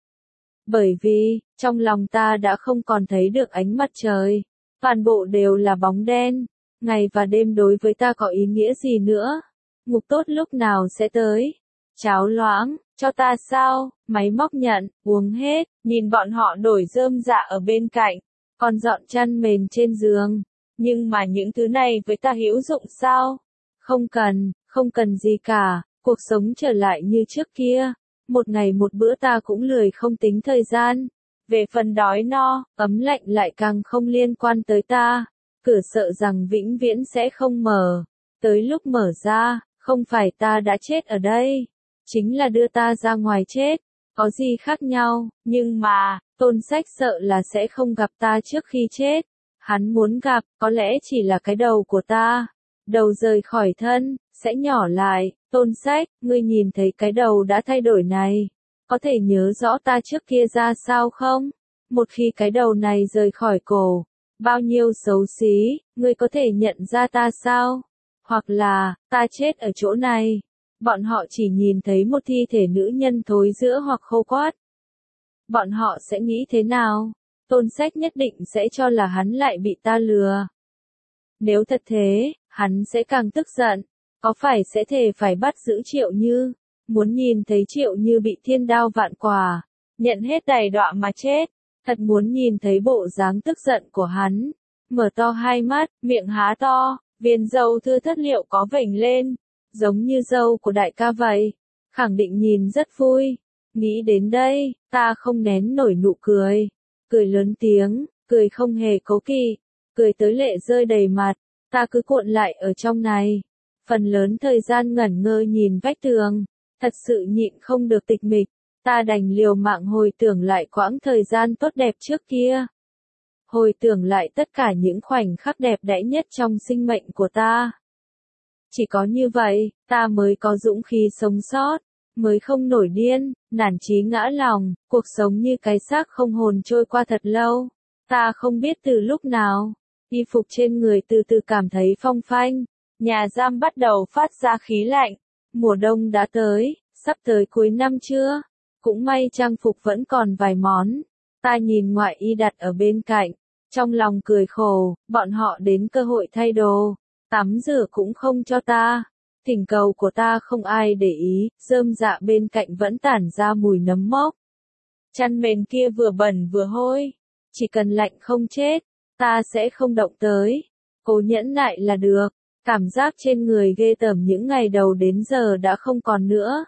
Bởi vì, trong lòng ta đã không còn thấy được ánh mặt trời. Toàn bộ đều là bóng đen. Ngày và đêm đối với ta có ý nghĩa gì nữa? Ngục tốt lúc nào sẽ tới? Cháo loãng, cho ta sao? Máy móc nhận, uống hết. Nhìn bọn họ đổi rơm rạ ở bên cạnh. Còn dọn chăn mền trên giường. Nhưng mà những thứ này với ta hữu dụng sao? Không cần gì cả. Cuộc sống trở lại như trước kia. Một ngày một bữa ta cũng lười không tính thời gian. Về phần đói no, ấm lạnh lại càng không liên quan tới ta. Cửa sợ rằng vĩnh viễn sẽ không mở. Tới lúc mở ra, không phải ta đã chết ở đây. Chính là đưa ta ra ngoài chết. Có gì khác nhau, nhưng mà, Tôn Sách sợ là sẽ không gặp ta trước khi chết. Hắn muốn gặp, có lẽ chỉ là cái đầu của ta. Đầu rời khỏi thân, sẽ nhỏ lại. Tôn Sách, ngươi nhìn thấy cái đầu đã thay đổi này. Có thể nhớ rõ ta trước kia ra sao không? Một khi cái đầu này rời khỏi cổ, bao nhiêu xấu xí, ngươi có thể nhận ra ta sao? Hoặc là, ta chết ở chỗ này. Bọn họ chỉ nhìn thấy một thi thể nữ nhân thối rữa hoặc khô quát. Bọn họ sẽ nghĩ thế nào? Tôn Sách nhất định sẽ cho là hắn lại bị ta lừa. Nếu thật thế, hắn sẽ càng tức giận. Có phải sẽ thề phải bắt giữ Triệu Như? Muốn nhìn thấy Triệu Như bị thiên đao vạn quả, nhận hết đầy đọa mà chết. Thật muốn nhìn thấy bộ dáng tức giận của hắn. Mở to hai mắt, miệng há to, viên râu thưa thất liệu có vểnh lên. Giống như râu của đại ca vậy. Khẳng định nhìn rất vui. Nghĩ đến đây, ta không nén nổi nụ cười. Cười lớn tiếng, cười không hề cố kỵ. Cười tới lệ rơi đầy mặt. Ta cứ cuộn lại ở trong này. Phần lớn thời gian ngẩn ngơ nhìn vách tường. Thật sự nhịn không được tịch mịch. Ta đành liều mạng hồi tưởng lại quãng thời gian tốt đẹp trước kia. Hồi tưởng lại tất cả những khoảnh khắc đẹp đẽ nhất trong sinh mệnh của ta. Chỉ có như vậy, ta mới có dũng khí sống sót, mới không nổi điên, nản chí ngã lòng, cuộc sống như cái xác không hồn trôi qua thật lâu. Ta không biết từ lúc nào, y phục trên người từ từ cảm thấy phong phanh, nhà giam bắt đầu phát ra khí lạnh, mùa đông đã tới, sắp tới cuối năm chưa? Cũng may trang phục vẫn còn vài món. Ta nhìn ngoại y đặt ở bên cạnh, trong lòng cười khổ, bọn họ đến cơ hội thay đồ. Tắm rửa cũng không cho ta. Thỉnh cầu của ta không ai để ý, rơm rạ bên cạnh vẫn tản ra mùi nấm mốc. Chăn mền kia vừa bẩn vừa hôi. Chỉ cần lạnh không chết. ta sẽ không động tới. Cố nhẫn nại là được. Cảm giác trên người ghê tởm những ngày đầu đến giờ đã không còn nữa.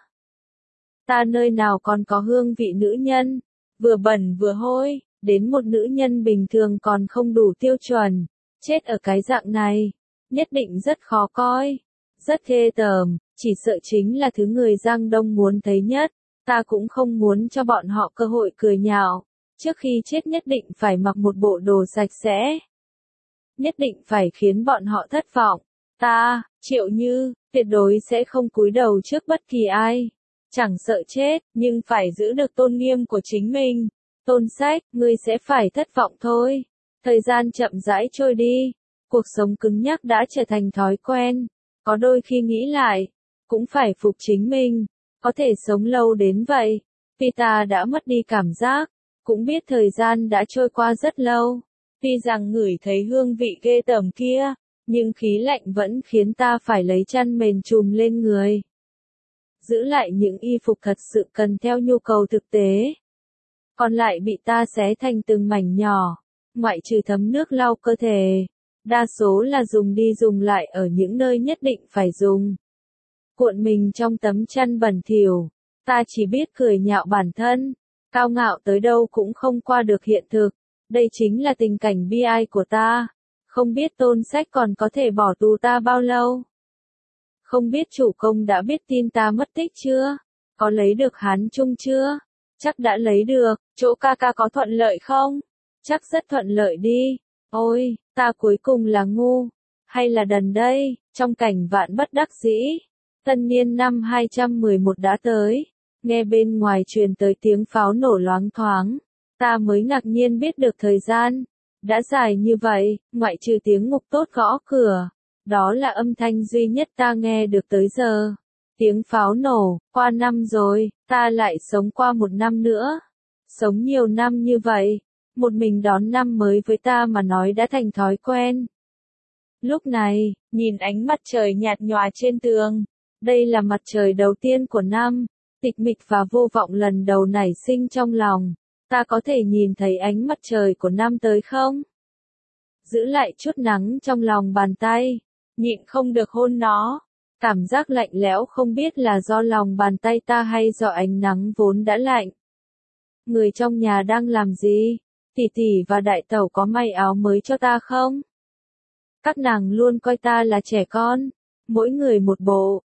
Ta nơi nào còn có hương vị nữ nhân, vừa bẩn vừa hôi, đến một nữ nhân bình thường còn không đủ tiêu chuẩn, chết ở cái dạng này, nhất định rất khó coi, rất ghê tởm, chỉ sợ chính là thứ người Giang Đông muốn thấy nhất, ta cũng không muốn cho bọn họ cơ hội cười nhạo, trước khi chết nhất định phải mặc một bộ đồ sạch sẽ, nhất định phải khiến bọn họ thất vọng, ta, Triệu Như, tuyệt đối sẽ không cúi đầu trước bất kỳ ai. Chẳng sợ chết, nhưng phải giữ được tôn nghiêm của chính mình. Tôn Sách, ngươi sẽ phải thất vọng thôi. Thời gian chậm rãi trôi đi. Cuộc sống cứng nhắc đã trở thành thói quen. Có đôi khi nghĩ lại, cũng phải phục chính mình. Có thể sống lâu đến vậy. Vì ta đã mất đi cảm giác. Cũng biết thời gian đã trôi qua rất lâu. Tuy rằng ngửi thấy hương vị ghê tởm kia, nhưng khí lạnh vẫn khiến ta phải lấy chăn mền trùm lên người. Giữ lại những y phục thật sự cần theo nhu cầu thực tế. Còn lại bị ta xé thành từng mảnh nhỏ, ngoại trừ thấm nước lau cơ thể. Đa số là dùng đi dùng lại ở những nơi nhất định phải dùng. Cuộn mình trong tấm chăn bẩn thỉu, ta chỉ biết cười nhạo bản thân, cao ngạo tới đâu cũng không qua được hiện thực. Đây chính là tình cảnh bi ai của ta. Không biết Tôn Sách còn có thể bỏ tù ta bao lâu. Không biết chủ công đã biết tin ta mất tích chưa? Có lấy được Hán Trung chưa? Chắc đã lấy được, chỗ ca ca có thuận lợi không? Chắc rất thuận lợi đi. Ôi, ta cuối cùng là ngu, hay là đần đây? Trong cảnh vạn bất đắc dĩ, tân niên năm 211 đã tới, nghe bên ngoài truyền tới tiếng pháo nổ loáng thoáng, ta mới ngạc nhiên biết được thời gian. Đã dài như vậy, ngoại trừ tiếng ngục tốt gõ cửa. Đó là âm thanh duy nhất ta nghe được tới giờ. Tiếng pháo nổ, qua năm rồi, ta lại sống qua một năm nữa. Sống nhiều năm như vậy, một mình đón năm mới với ta mà nói đã thành thói quen. Lúc này, nhìn ánh mặt trời nhạt nhòa trên tường. Đây là mặt trời đầu tiên của năm, tịch mịch và vô vọng lần đầu nảy sinh trong lòng. Ta có thể nhìn thấy ánh mặt trời của năm tới không? Giữ lại chút nắng trong lòng bàn tay. Nhịn không được hôn nó. Cảm giác lạnh lẽo không biết là do lòng bàn tay ta hay do ánh nắng vốn đã lạnh. Người trong nhà đang làm gì? Tỷ tỷ và đại tẩu có may áo mới cho ta không? Các nàng luôn coi ta là trẻ con. Mỗi người một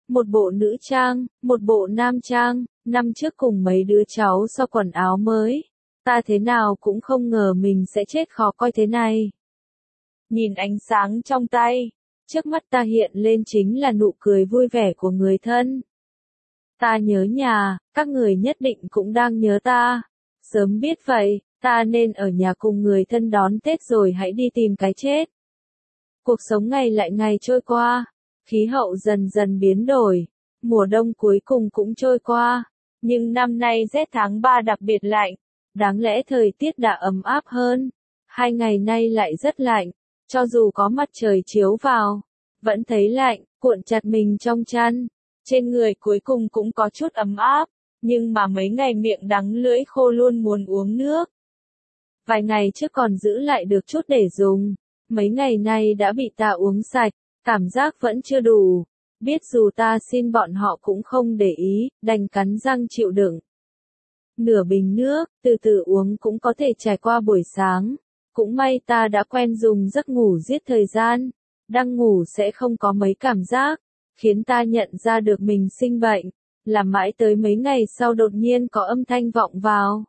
bộ nữ trang, một bộ nam trang. Năm trước cùng mấy đứa cháu so quần áo mới. Ta thế nào cũng không ngờ mình sẽ chết khó coi thế này. Nhìn ánh sáng trong tay. Trước mắt ta hiện lên chính là nụ cười vui vẻ của người thân. Ta nhớ nhà, các người nhất định cũng đang nhớ ta. Sớm biết vậy, ta nên ở nhà cùng người thân đón Tết rồi hãy đi tìm cái chết. Cuộc sống ngày lại ngày trôi qua, khí hậu dần dần biến đổi, mùa đông cuối cùng cũng trôi qua. Nhưng năm nay rét tháng 3 đặc biệt lạnh, đáng lẽ thời tiết đã ấm áp hơn. 2 ngày nay lại rất lạnh. Cho dù có mặt trời chiếu vào, vẫn thấy lạnh, cuộn chặt mình trong chăn. Trên người cuối cùng cũng có chút ấm áp, nhưng mà mấy ngày miệng đắng lưỡi khô luôn muốn uống nước. Vài ngày trước còn giữ lại được chút để dùng, mấy ngày nay đã bị ta uống sạch, cảm giác vẫn chưa đủ. Biết dù ta xin bọn họ cũng không để ý, đành cắn răng chịu đựng. Nửa bình nước, từ từ uống cũng có thể trải qua buổi sáng. Cũng may ta đã quen dùng giấc ngủ giết thời gian. Đang ngủ sẽ không có mấy cảm giác, khiến ta nhận ra được mình sinh bệnh. Làm mãi tới mấy ngày sau đột nhiên có âm thanh vọng vào.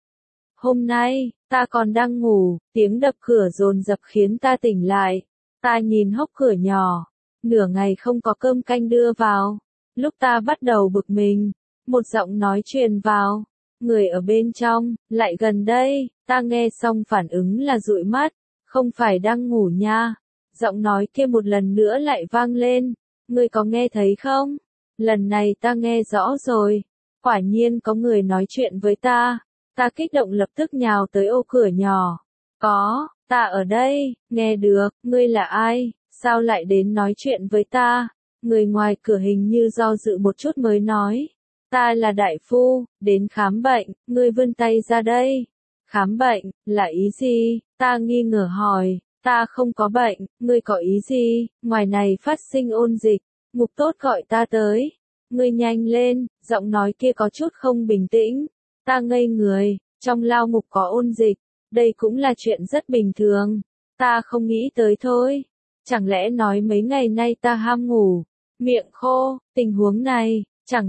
Hôm nay, ta còn đang ngủ, tiếng đập cửa dồn dập khiến ta tỉnh lại. Ta nhìn hốc cửa nhỏ, nửa ngày không có cơm canh đưa vào. Lúc ta bắt đầu bực mình, một giọng nói truyền vào. Người ở bên trong, lại gần đây, ta nghe xong phản ứng là dụi mắt, không phải đang ngủ nha. Giọng nói kia một lần nữa lại vang lên, ngươi có nghe thấy không? Lần này ta nghe rõ rồi, quả nhiên có người nói chuyện với ta. Ta kích động lập tức nhào tới ô cửa nhỏ. Có, ta ở đây, nghe được, ngươi là ai, sao lại đến nói chuyện với ta? Người ngoài cửa hình như do dự một chút mới nói. Ta là đại phu, đến khám bệnh, ngươi vươn tay ra đây. Khám bệnh, là ý gì? Ta nghi ngờ hỏi, Ta không có bệnh, ngươi có ý gì, ngoài này phát sinh ôn dịch, Ngục Tốt gọi ta tới. Ngươi nhanh lên, giọng nói kia có chút không bình tĩnh. Ta ngây người, trong lao ngục có ôn dịch, đây cũng là chuyện rất bình thường. Ta không nghĩ tới thôi. Chẳng lẽ nói mấy ngày nay ta ham ngủ, miệng khô, tình huống này, chẳng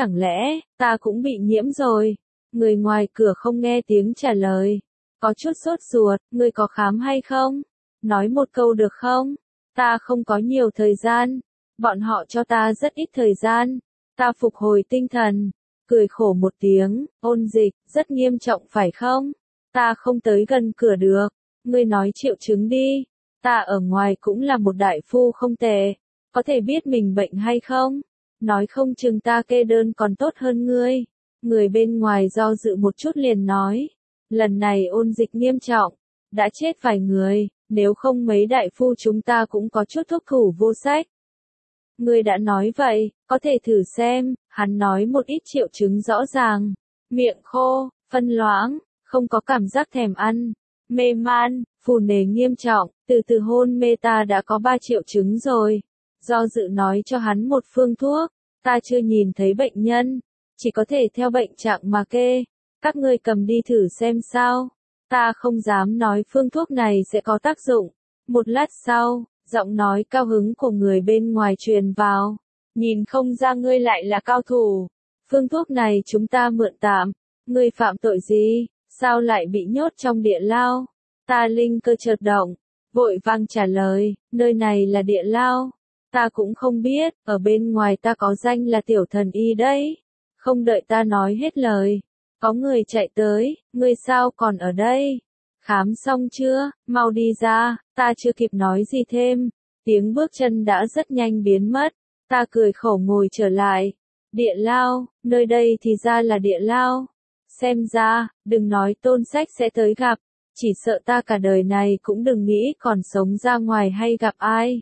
lẽ, ta cũng bị nhiễm rồi. Người ngoài cửa không nghe tiếng trả lời. Có chút sốt ruột, ngươi có khám hay không? Nói một câu được không? Ta không có nhiều thời gian. Bọn họ cho ta rất ít thời gian. Ta phục hồi tinh thần, cười khổ một tiếng, ôn dịch, rất nghiêm trọng phải không? Ta không tới gần cửa được. Ngươi nói triệu chứng đi. Ta ở ngoài cũng là một đại phu không tệ. Có thể biết mình bệnh hay không? Nói không chừng ta kê đơn còn tốt hơn ngươi. Người bên ngoài do dự một chút liền nói. Lần này ôn dịch nghiêm trọng. Đã chết vài người, nếu không mấy đại phu chúng ta cũng có chút thuốc thủ vô sách. Ngươi đã nói vậy, có thể thử xem. Hắn nói một ít triệu chứng rõ ràng. Miệng khô, phân loãng, không có cảm giác thèm ăn, mê man, phù nề nghiêm trọng, từ từ hôn mê ta đã có 3 triệu chứng rồi. Do dự nói cho hắn một phương thuốc, ta chưa nhìn thấy bệnh nhân, chỉ có thể theo bệnh trạng mà kê. Các ngươi cầm đi thử xem sao. Ta không dám nói phương thuốc này sẽ có tác dụng. Một lát sau, giọng nói cao hứng của người bên ngoài truyền vào. Nhìn không ra ngươi lại là cao thủ. Phương thuốc này chúng ta mượn tạm. Ngươi phạm tội gì? Sao lại bị nhốt trong địa lao? Ta linh cơ chợt động, vội vàng trả lời, nơi này là địa lao. Ta cũng không biết, ở bên ngoài ta có danh là tiểu thần y đấy. Không đợi ta nói hết lời, có người chạy tới, ngươi sao còn ở đây? Khám xong chưa, mau đi ra, ta chưa kịp nói gì thêm. Tiếng bước chân đã rất nhanh biến mất, ta cười khổ ngồi trở lại. Địa lao, nơi đây thì ra là địa lao. Xem ra, đừng nói Tôn Sách sẽ tới gặp, chỉ sợ ta cả đời này cũng đừng nghĩ còn sống ra ngoài hay gặp ai.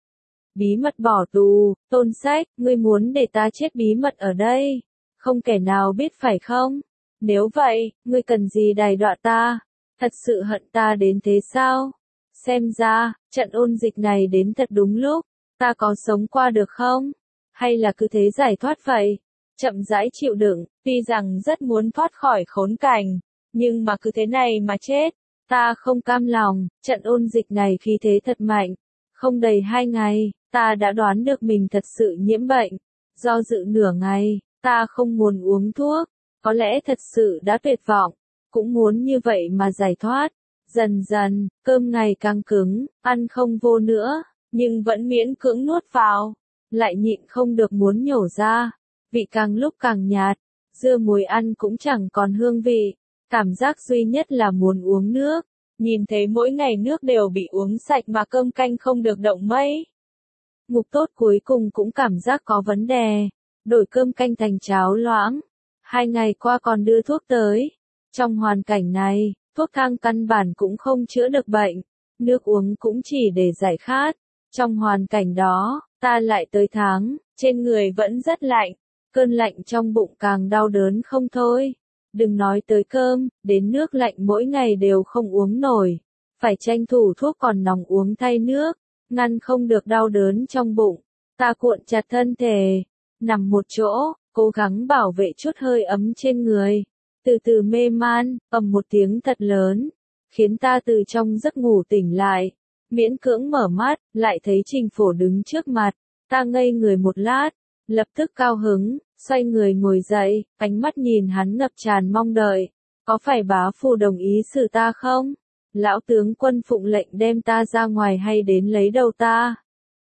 Bí mật bỏ tù, Tôn Sách, ngươi muốn để ta chết bí mật ở đây, không kẻ nào biết phải không? Nếu vậy, ngươi cần gì đày đọa ta? Thật sự hận ta đến thế sao? Xem ra, trận ôn dịch này đến thật đúng lúc, ta có sống qua được không? Hay là cứ thế giải thoát vậy? Chậm rãi chịu đựng, tuy rằng rất muốn thoát khỏi khốn cảnh, nhưng mà cứ thế này mà chết, ta không cam lòng. Trận ôn dịch này khí thế thật mạnh, không đầy 2 ngày, ta đã đoán được mình thật sự nhiễm bệnh. Do dự nửa ngày, ta không muốn uống thuốc, có lẽ thật sự đã tuyệt vọng, cũng muốn như vậy mà giải thoát. Dần dần, cơm ngày càng cứng, ăn không vô nữa, nhưng vẫn miễn cưỡng nuốt vào, lại nhịn không được muốn nhổ ra. Vị càng lúc càng nhạt, dưa muối ăn cũng chẳng còn hương vị, cảm giác duy nhất là muốn uống nước, nhìn thấy mỗi ngày nước đều bị uống sạch mà cơm canh không được động mấy. Ngục Tốt cuối cùng cũng cảm giác có vấn đề, đổi cơm canh thành cháo loãng, 2 ngày qua còn đưa thuốc tới. Trong hoàn cảnh này, thuốc thang căn bản cũng không chữa được bệnh, nước uống cũng chỉ để giải khát. Trong hoàn cảnh đó, ta lại tới tháng, trên người vẫn rất lạnh. Cơn lạnh trong bụng càng đau đớn không thôi. Đừng nói tới cơm, đến nước lạnh mỗi ngày đều không uống nổi. Phải tranh thủ thuốc còn nóng uống thay nước, ngăn không được đau đớn trong bụng. Ta cuộn chặt thân thể, nằm một chỗ, cố gắng bảo vệ chút hơi ấm trên người. Từ từ mê man, ầm một tiếng thật lớn, khiến ta từ trong giấc ngủ tỉnh lại. Miễn cưỡng mở mắt, lại thấy Trình Phổ đứng trước mặt. Ta ngây người một lát, lập tức cao hứng, xoay người ngồi dậy, ánh mắt nhìn hắn ngập tràn mong đợi. Có phải bá phụ đồng ý xử ta không? Lão tướng quân phụng lệnh đem ta ra ngoài hay đến lấy đầu ta?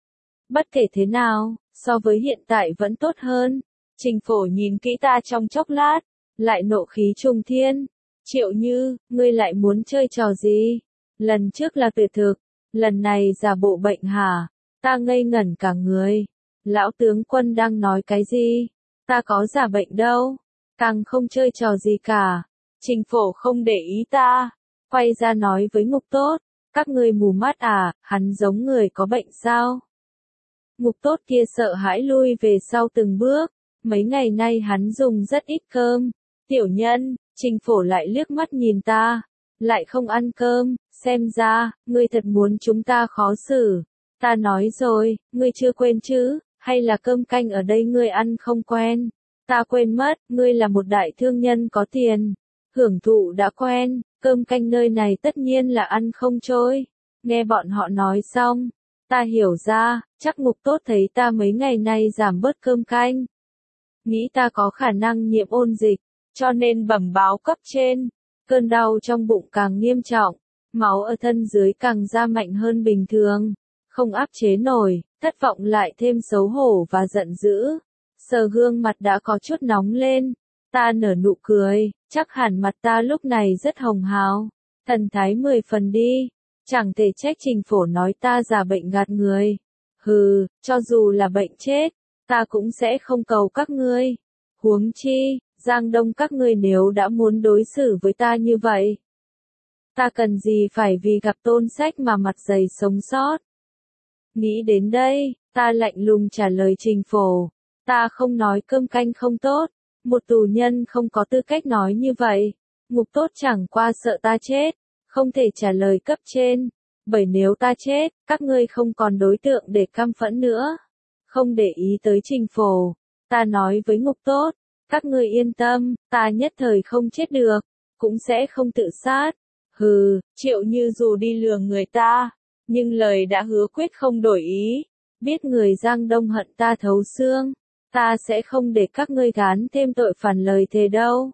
Bất kể thế nào, so với hiện tại vẫn tốt hơn. Trình Phổ nhìn kỹ ta trong chốc lát, lại nộ khí trùng thiên. Triệu Như, ngươi lại muốn chơi trò gì? Lần trước là tuyệt thực, lần này giả bộ bệnh hả? Ta ngây ngẩn cả người. Lão tướng quân đang nói cái gì? Ta có giả bệnh đâu, càng không chơi trò gì cả. Trình Phổ không để ý ta, quay ra nói với Ngục Tốt, các ngươi mù mắt à, hắn giống người có bệnh sao? Ngục Tốt kia sợ hãi lui về sau từng bước, mấy ngày nay hắn dùng rất ít cơm. Tiểu nhân, Trình Phổ lại liếc mắt nhìn ta, lại không ăn cơm, Xem ra, ngươi thật muốn chúng ta khó xử. Ta nói rồi, ngươi chưa quên chứ, hay là cơm canh ở đây ngươi ăn không quen? Ta quên mất, ngươi là một đại thương nhân có tiền. Hưởng thụ đã quen, cơm canh nơi này tất nhiên là ăn không trôi. Nghe bọn họ nói xong, ta hiểu ra, chắc Ngục Tốt thấy ta mấy ngày nay giảm bớt cơm canh. Nghĩ ta có khả năng nhiễm ôn dịch, cho nên bẩm báo cấp trên. Cơn đau trong bụng càng nghiêm trọng, máu ở thân dưới càng ra mạnh hơn bình thường. Không áp chế nổi, thất vọng lại thêm xấu hổ và giận dữ. Sờ gương mặt đã có chút nóng lên. Ta nở nụ cười, chắc hẳn mặt ta lúc này rất hồng hào. Thần thái 10 phần đi. Chẳng thể trách Trình Phổ nói ta giả bệnh gạt người. Hừ, cho dù là bệnh chết, ta cũng sẽ không cầu các ngươi. Huống chi, Giang Đông các ngươi nếu đã muốn đối xử với ta như vậy. Ta cần gì phải vì gặp Tôn Sách mà mặt dày sống sót. Nghĩ đến đây, ta lạnh lùng trả lời Trình Phổ. Ta không nói cơm canh không tốt. Một tù nhân không có tư cách nói như vậy. Ngục Tốt chẳng qua sợ ta chết. Không thể trả lời cấp trên. Bởi nếu ta chết, các ngươi không còn đối tượng để căm phẫn nữa. Không để ý tới Trình Phổ. Ta nói với Ngục Tốt. Các ngươi yên tâm, ta nhất thời không chết được. Cũng sẽ không tự sát. Hừ, Triệu Như dù đi lừa người ta. Nhưng lời đã hứa quyết không đổi ý. Biết người Giang Đông hận ta thấu xương. Ta sẽ không để các ngươi gán thêm tội phản lời thề đâu.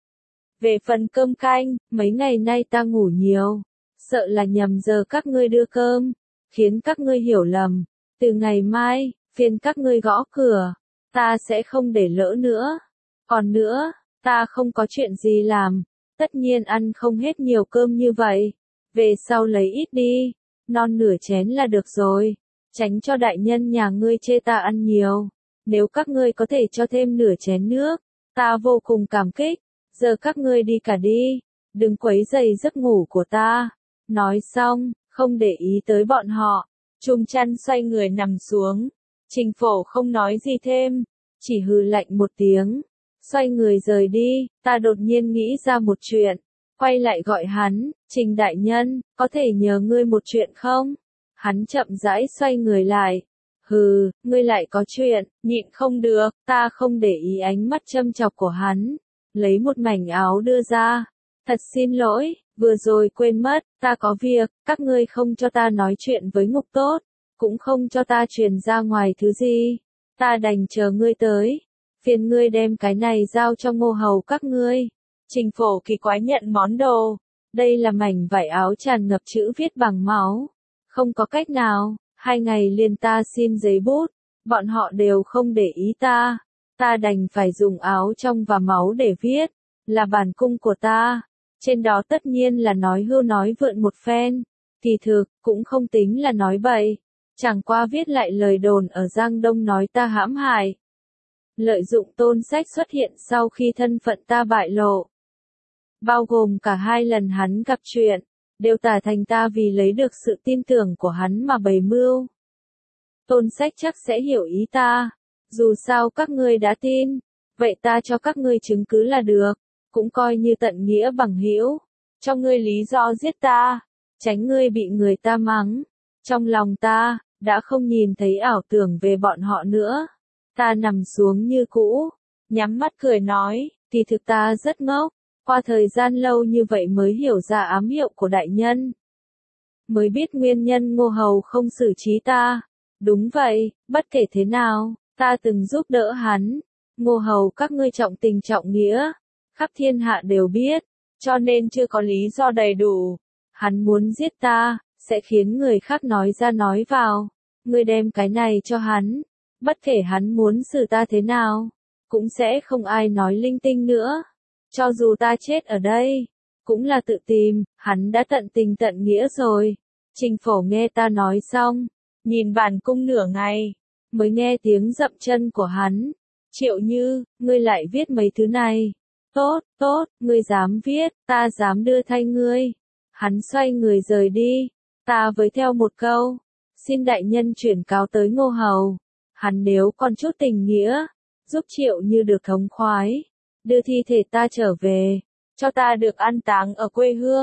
Về phần cơm canh, mấy ngày nay ta ngủ nhiều. Sợ là nhầm giờ các ngươi đưa cơm. Khiến các ngươi hiểu lầm. Từ ngày mai, phiền các ngươi gõ cửa. Ta sẽ không để lỡ nữa. Còn nữa, ta không có chuyện gì làm. Tất nhiên ăn không hết nhiều cơm như vậy. Về sau lấy ít đi. Non nửa chén là được rồi. Tránh cho đại nhân nhà ngươi chê ta ăn nhiều. Nếu các ngươi có thể cho thêm nửa chén nước, ta vô cùng cảm kích. Giờ các ngươi đi cả đi. Đừng quấy rầy giấc ngủ của ta. Nói xong, không để ý tới bọn họ. Trung chăn xoay người nằm xuống. Trình Phổ không nói gì thêm. Chỉ hừ lạnh một tiếng. Xoay người rời đi, ta đột nhiên nghĩ ra một chuyện. Quay lại gọi hắn, Trình đại nhân, có thể nhờ ngươi một chuyện không? Hắn chậm rãi xoay người lại. Hừ, ngươi lại có chuyện, nhịn không được, ta không để ý ánh mắt châm chọc của hắn. Lấy một mảnh áo đưa ra. Thật xin lỗi, vừa rồi quên mất, ta có việc, các ngươi không cho ta nói chuyện với Ngục Tốt. Cũng không cho ta truyền ra ngoài thứ gì. Ta đành chờ ngươi tới. Phiền ngươi đem cái này giao cho Ngô Hầu các ngươi. Trình Phổ kỳ quái nhận món đồ. Đây là mảnh vải áo tràn ngập chữ viết bằng máu. Không có cách nào, 2 ngày liền ta xin giấy bút. Bọn họ đều không để ý ta. Ta đành phải dùng áo trong và máu để viết. Là bản cung của ta. Trên đó tất nhiên là nói hưu nói vượn một phen. Kỳ thực, cũng không tính là nói bậy. Chẳng qua viết lại lời đồn ở Giang Đông nói ta hãm hại. Lợi dụng Tôn Sách xuất hiện sau khi thân phận ta bại lộ. Bao gồm cả 2 lần hắn gặp chuyện, đều tả thành ta vì lấy được sự tin tưởng của hắn mà bày mưu. Tôn Sách chắc sẽ hiểu ý ta. Dù sao các ngươi đã tin, vậy ta cho các ngươi chứng cứ là được, cũng coi như tận nghĩa bằng hữu. Cho ngươi lý do giết ta, tránh ngươi bị người ta mắng. Trong lòng ta, đã không nhìn thấy ảo tưởng về bọn họ nữa. Ta nằm xuống như cũ, nhắm mắt cười nói, thì thực ta rất ngốc, qua thời gian lâu như vậy mới hiểu ra ám hiệu của đại nhân. Mới biết nguyên nhân Ngô Hầu không xử trí ta. Đúng vậy, bất kể thế nào, ta từng giúp đỡ hắn. Ngô Hầu các ngươi trọng tình trọng nghĩa, khắp thiên hạ đều biết, cho nên chưa có lý do đầy đủ. Hắn muốn giết ta, sẽ khiến người khác nói ra nói vào. Ngươi đem cái này cho hắn. Bất kể hắn muốn xử ta thế nào, cũng sẽ không ai nói linh tinh nữa. Cho dù ta chết ở đây, cũng là tự tìm, hắn đã tận tình tận nghĩa rồi. Trình Phổ nghe ta nói xong, nhìn bản cung nửa ngày, mới nghe tiếng dậm chân của hắn. Triệu Như, ngươi lại viết mấy thứ này. Tốt, tốt, ngươi dám viết, ta dám đưa thay ngươi. Hắn xoay người rời đi, ta với theo một câu. Xin đại nhân chuyển cáo tới Ngô Hầu. Hắn nếu còn chút tình nghĩa, giúp Triệu Như được thống khoái, đưa thi thể ta trở về, cho ta được an táng ở quê hương.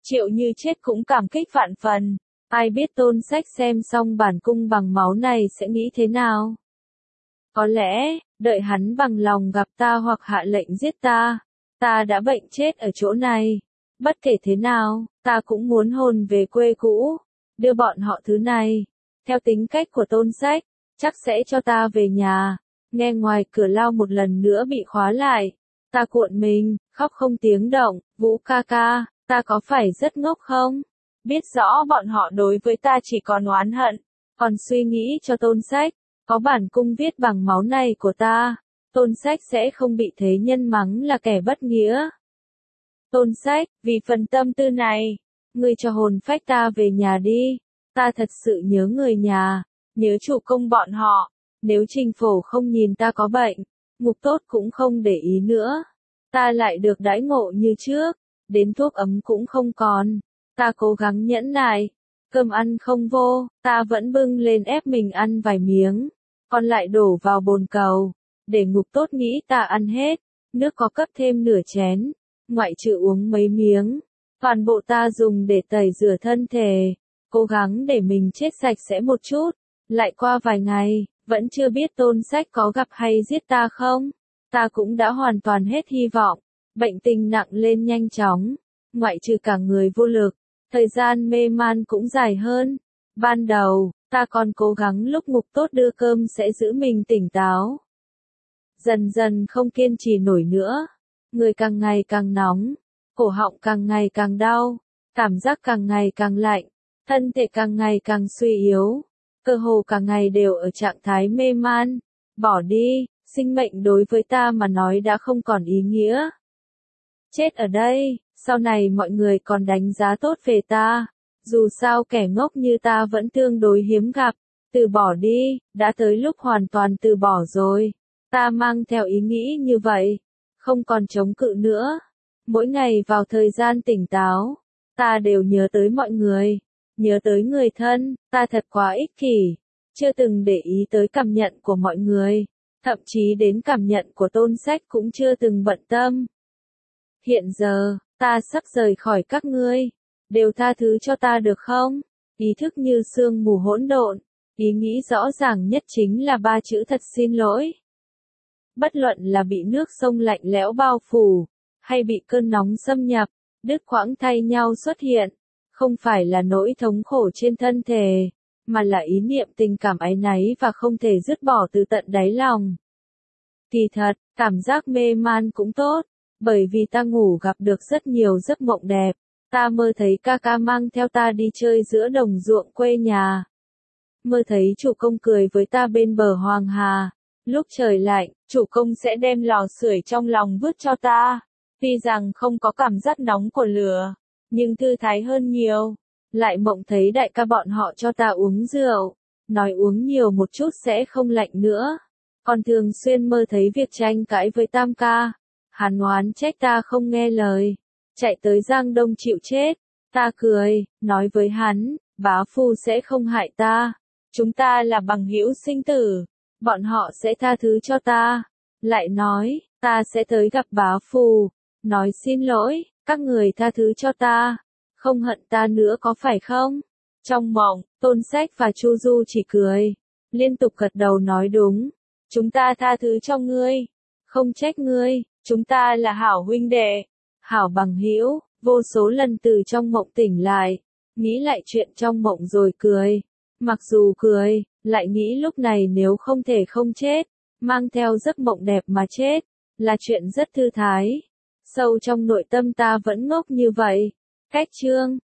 Triệu Như Chết cũng cảm kích vạn phần. Ai biết Tôn Sách xem xong bản cung bằng máu này sẽ nghĩ thế nào? Có lẽ, đợi hắn bằng lòng gặp ta hoặc hạ lệnh giết ta, ta đã bệnh chết ở chỗ này. Bất kể thế nào, ta cũng muốn hồn về quê cũ, đưa bọn họ thứ này. Theo tính cách của Tôn Sách, chắc sẽ cho ta về nhà. Nghe ngoài cửa lao một lần nữa bị khóa lại. Ta cuộn mình, khóc không tiếng động. Vũ ca ca, ta có phải rất ngốc không? Biết rõ bọn họ đối với ta chỉ còn oán hận, còn suy nghĩ cho Tôn Sách. Có bản cung viết bằng máu này của ta, Tôn Sách sẽ không bị thế nhân mắng là kẻ bất nghĩa. Tôn Sách, vì phần tâm tư này, ngươi cho hồn phách ta về nhà đi. Ta thật sự nhớ người nhà, nhớ chủ công bọn họ. Nếu Trình Phổ không nhìn ta có bệnh, Ngục Tốt cũng không để ý nữa. Ta lại được đãi ngộ như trước, đến thuốc ấm cũng không còn. Ta cố gắng nhẫn nại, cơm ăn không vô, ta vẫn bưng lên ép mình ăn vài miếng, còn lại đổ vào bồn cầu, để Ngục Tốt nghĩ ta ăn hết. Nước có cấp thêm nửa chén, ngoại trừ uống mấy miếng, toàn bộ ta dùng để tẩy rửa thân thể, cố gắng để mình chết sạch sẽ một chút. Lại qua vài ngày, vẫn chưa biết Tôn Sách có gặp hay giết ta không. Ta cũng đã hoàn toàn hết hy vọng, bệnh tình nặng lên nhanh chóng, ngoại trừ cả người vô lực, thời gian mê man cũng dài hơn. Ban đầu, ta còn cố gắng lúc Ngục Tốt đưa cơm sẽ giữ mình tỉnh táo. Dần dần không kiên trì nổi nữa, người càng ngày càng nóng, cổ họng càng ngày càng đau, cảm giác càng ngày càng lạnh, thân thể càng ngày càng suy yếu, cơ hồ cả ngày đều ở trạng thái mê man. Bỏ đi, sinh mệnh đối với ta mà nói đã không còn ý nghĩa. Chết ở đây, sau này mọi người còn đánh giá tốt về ta. Dù sao kẻ ngốc như ta vẫn tương đối hiếm gặp. Từ bỏ đi, đã tới lúc hoàn toàn từ bỏ rồi. Ta mang theo ý nghĩ như vậy, không còn chống cự nữa. Mỗi ngày vào thời gian tỉnh táo, ta đều nhớ tới mọi người, nhớ tới người thân. Ta thật quá ích kỷ, chưa từng để ý tới cảm nhận của mọi người, thậm chí đến cảm nhận của Tôn Sách cũng chưa từng bận tâm. Hiện giờ, ta sắp rời khỏi các ngươi, đều tha thứ cho ta được không? Ý thức như sương mù hỗn độn, ý nghĩ rõ ràng nhất chính là ba chữ thật xin lỗi. Bất luận là bị nước sông lạnh lẽo bao phủ, hay bị cơn nóng xâm nhập, đứt quãng thay nhau xuất hiện, không phải là nỗi thống khổ trên thân thể, mà là ý niệm tình cảm áy náy và không thể dứt bỏ từ tận đáy lòng. Kỳ thật, cảm giác mê man cũng tốt, bởi vì ta ngủ gặp được rất nhiều giấc mộng đẹp. Ta mơ thấy ca ca mang theo ta đi chơi giữa đồng ruộng quê nhà. Mơ thấy chủ công cười với ta bên bờ Hoàng Hà. Lúc trời lạnh, chủ công sẽ đem lò sưởi trong lòng vứt cho ta. Tuy rằng không có cảm giác nóng của lửa, nhưng thư thái hơn nhiều. Lại mộng thấy đại ca bọn họ cho ta uống rượu, nói uống nhiều một chút sẽ không lạnh nữa. Còn thường xuyên mơ thấy việc tranh cãi với Tam ca. Hắn oán trách ta không nghe lời, chạy tới Giang Đông chịu chết. Ta cười, nói với hắn, bá phu sẽ không hại ta. Chúng ta là bằng hữu sinh tử, bọn họ sẽ tha thứ cho ta. Lại nói, ta sẽ tới gặp bá phu, nói xin lỗi, các người tha thứ cho ta, không hận ta nữa có phải không? Trong mộng, Tôn Sách và Chu Du chỉ cười, liên tục gật đầu nói đúng. Chúng ta tha thứ cho ngươi, không trách ngươi, chúng ta là hảo huynh đệ, hảo bằng hữu. Vô số lần từ trong mộng tỉnh lại, nghĩ lại chuyện trong mộng rồi cười. Mặc dù cười, lại nghĩ lúc này nếu không thể không chết, mang theo giấc mộng đẹp mà chết, là chuyện rất thư thái. Sâu trong nội tâm ta vẫn ngốc như vậy. Cách chương